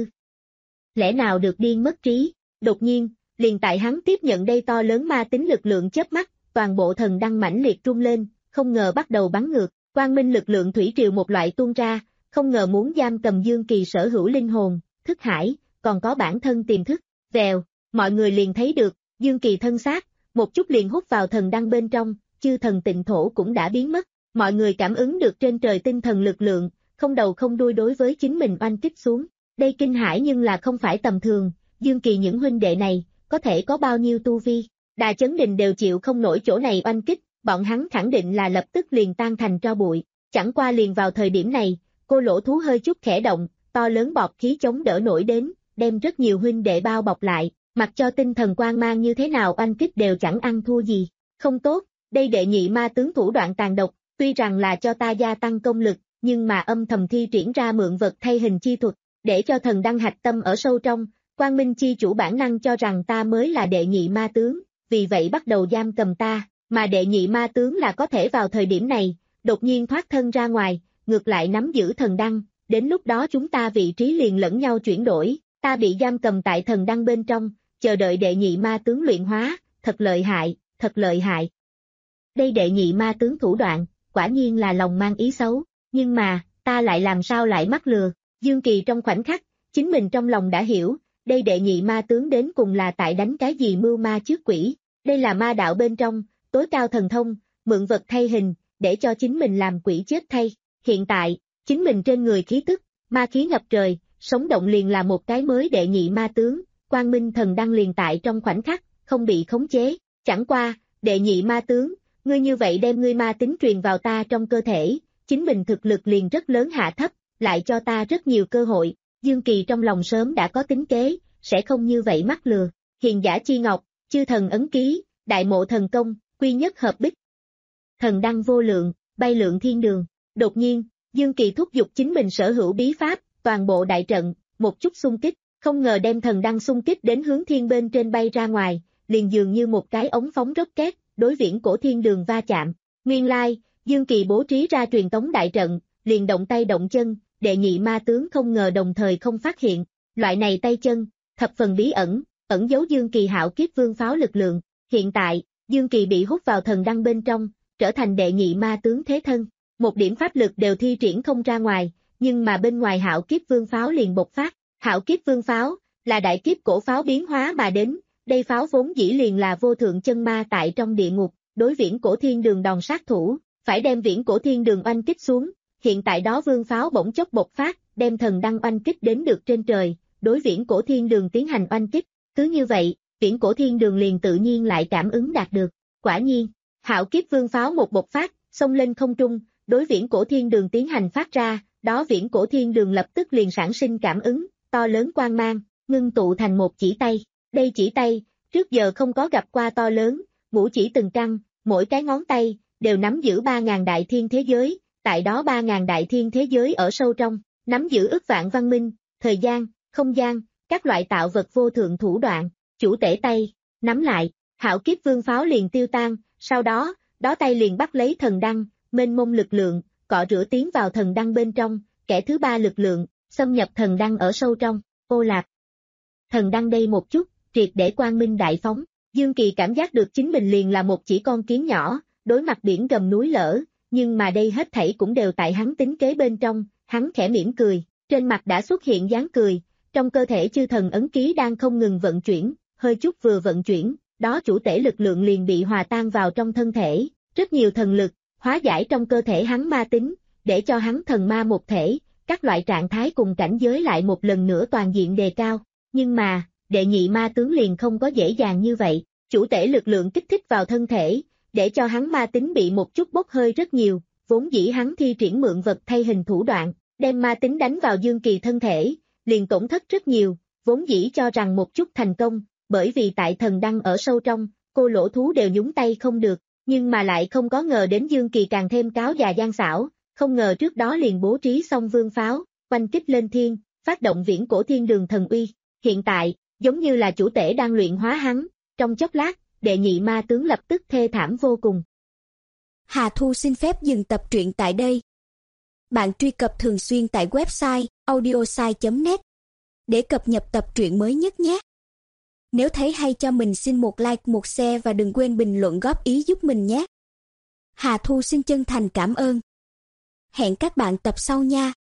Lẽ nào được điên mất trí? Đột nhiên, liền tại hắn tiếp nhận đây to lớn ma tính lực lượng chớp mắt, toàn bộ thần đăng mãnh liệt rung lên, không ngờ bắt đầu bắn ngược, quang minh lực lượng thủy triều một loại tuôn ra, không ngờ muốn giam cầm Dương Kỳ sở hữu linh hồn, thức hải, còn có bản thân tiềm thức. Vèo, mọi người liền thấy được, Dương Kỳ thân xác, một chút liền hút vào thần đăng bên trong, chư thần tịnh thổ cũng đã biến mất. Mọi người cảm ứng được trên trời tinh thần lực lượng, không đầu không đuôi đối với chính mình oanh kích xuống. Đây kinh hãi nhưng là không phải tầm thường, Dương Kỳ những huynh đệ này, có thể có bao nhiêu tu vi. Đà Chấn Đình đều chịu không nổi chỗ này oanh kích, bọn hắn khẳng định là lập tức liền tan thành tro bụi. Chẳng qua liền vào thời điểm này, cô lỗ thú hơi chút khẽ động, to lớn bọt khí chống đỡ nổi đến, đem rất nhiều huynh đệ bao bọc lại, mặc cho tinh thần quang mang như thế nào oanh kích đều chẳng ăn thua gì. Không tốt, đây đệ nhị ma tướng thủ đoạn tàn độc, tuy rằng là cho ta gia tăng công lực, nhưng mà âm thầm thi triển ra mượn vật thay hình chi thuật, để cho thần đăng hạch tâm ở sâu trong, Quang Minh chi chủ bản năng cho rằng ta mới là đệ nhị ma tướng, vì vậy bắt đầu giam cầm ta, mà đệ nhị ma tướng là có thể vào thời điểm này, đột nhiên thoát thân ra ngoài, ngược lại nắm giữ thần đăng, đến lúc đó chúng ta vị trí liền lẫn nhau chuyển đổi, ta bị giam cầm tại thần đăng bên trong, chờ đợi đệ nhị ma tướng luyện hóa, thật lợi hại, thật lợi hại. đây đệ nhị ma tướng thủ đoạn, quả nhiên là lòng mang ý xấu, nhưng mà, ta lại làm sao lại mắc lừa. Dương Kỳ trong khoảnh khắc, chính mình trong lòng đã hiểu, đây đệ nhị ma tướng đến cùng là tại đánh cái gì mưu ma trước quỷ, đây là ma đạo bên trong, tối cao thần thông, mượn vật thay hình, để cho chính mình làm quỷ chết thay. Hiện tại, chính mình trên người khí tức, ma khí ngập trời, sống động liền là một cái mới đệ nhị ma tướng, Quang Minh thần đăng liền tại trong khoảnh khắc, không bị khống chế, chẳng qua, đệ nhị ma tướng, ngươi như vậy đem ngươi ma tính truyền vào ta trong cơ thể, chính mình thực lực liền rất lớn hạ thấp, lại cho ta rất nhiều cơ hội. Dương Kỳ trong lòng sớm đã có tính kế, sẽ không như vậy mắc lừa. Hiền giả chi ngọc, chư thần ấn ký, đại mộ thần công, quy nhất hợp bích. Thần đăng vô lượng, bay lượn thiên đường. Đột nhiên, Dương Kỳ thúc giục chính mình sở hữu bí pháp, toàn bộ đại trận, một chút xung kích, không ngờ đem thần đăng xung kích đến hướng thiên bên trên bay ra ngoài, liền dường như một cái ống phóng rocket, đối viễn cổ thiên đường va chạm. Nguyên lai, Dương Kỳ bố trí ra truyền tống đại trận, liền động tay động chân, đệ nhị ma tướng không ngờ đồng thời không phát hiện, loại này tay chân, thập phần bí ẩn, ẩn giấu Dương Kỳ hạo kiếp vương pháo lực lượng. Hiện tại, Dương Kỳ bị hút vào thần đăng bên trong, trở thành đệ nhị ma tướng thế thân, một điểm pháp lực đều thi triển không ra ngoài, nhưng mà bên ngoài hạo kiếp vương pháo liền bộc phát. Hạo kiếp vương pháo, là đại kiếp cổ pháo biến hóa mà đến, đây pháo vốn dĩ liền là vô thượng chân ma tại trong địa ngục, đối viễn cổ thiên đường đòn sát thủ, phải đem viễn cổ thiên đường oanh kích xuống. Hiện tại đó vương pháo bỗng chốc bộc phát, đem thần đăng oanh kích đến được trên trời, đối viễn cổ thiên đường tiến hành oanh kích, cứ như vậy, viễn cổ thiên đường liền tự nhiên lại cảm ứng đạt được. Quả nhiên, hạo kiếp vương pháo một bộc phát, xông lên không trung, đối viễn cổ thiên đường tiến hành phát ra, đó viễn cổ thiên đường lập tức liền sản sinh cảm ứng, to lớn quang mang, ngưng tụ thành một chỉ tay. Đây chỉ tay, trước giờ không có gặp qua to lớn, ngũ chỉ từng trăng, mỗi cái ngón tay, đều nắm giữ ba ngàn đại thiên thế giới, tại đó ba ngàn đại thiên thế giới ở sâu trong, nắm giữ ức vạn văn minh, thời gian, không gian, các loại tạo vật vô thượng thủ đoạn, chủ tể tay, nắm lại, hạo kiếp vương pháo liền tiêu tan, sau đó, đó tay liền bắt lấy thần đăng, mênh mông lực lượng, cọ rửa tiến vào thần đăng bên trong, kẻ thứ ba lực lượng, xâm nhập thần đăng ở sâu trong, ô lạc. Thần đăng đây một chút, triệt để quang minh đại phóng, Dương Kỳ cảm giác được chính mình liền là một chỉ con kiến nhỏ, đối mặt biển gầm núi lở, nhưng mà đây hết thảy cũng đều tại hắn tính kế bên trong, hắn khẽ mỉm cười, trên mặt đã xuất hiện dáng cười, trong cơ thể chư thần ấn ký đang không ngừng vận chuyển, hơi chút vừa vận chuyển, đó chủ thể lực lượng liền bị hòa tan vào trong thân thể, rất nhiều thần lực, hóa giải trong cơ thể hắn ma tính, để cho hắn thần ma một thể, các loại trạng thái cùng cảnh giới lại một lần nữa toàn diện đề cao, nhưng mà, đệ nhị ma tướng liền không có dễ dàng như vậy, chủ thể lực lượng kích thích vào thân thể, để cho hắn ma tính bị một chút bốc hơi rất nhiều, vốn dĩ hắn thi triển mượn vật thay hình thủ đoạn, đem ma tính đánh vào Dương Kỳ thân thể, liền tổn thất rất nhiều, vốn dĩ cho rằng một chút thành công, bởi vì tại thần đăng ở sâu trong, cô lỗ thú đều nhúng tay không được, nhưng mà lại không có ngờ đến Dương Kỳ càng thêm cáo già gian xảo, không ngờ trước đó liền bố trí xong vương pháo, oanh kích lên thiên, phát động viễn cổ thiên đường thần uy, hiện tại, giống như là chủ tể đang luyện hóa hắn, trong chốc lát, đệ nhị ma tướng lập tức thê thảm vô cùng. Hà Thu xin phép dừng tập truyện tại đây. Bạn truy cập thường xuyên tại website audiosai chấm net để cập nhật tập truyện mới nhất nhé. Nếu thấy hay cho mình xin một like, một share và đừng quên bình luận góp ý giúp mình nhé. Hà Thu xin chân thành cảm ơn. Hẹn các bạn tập sau nha.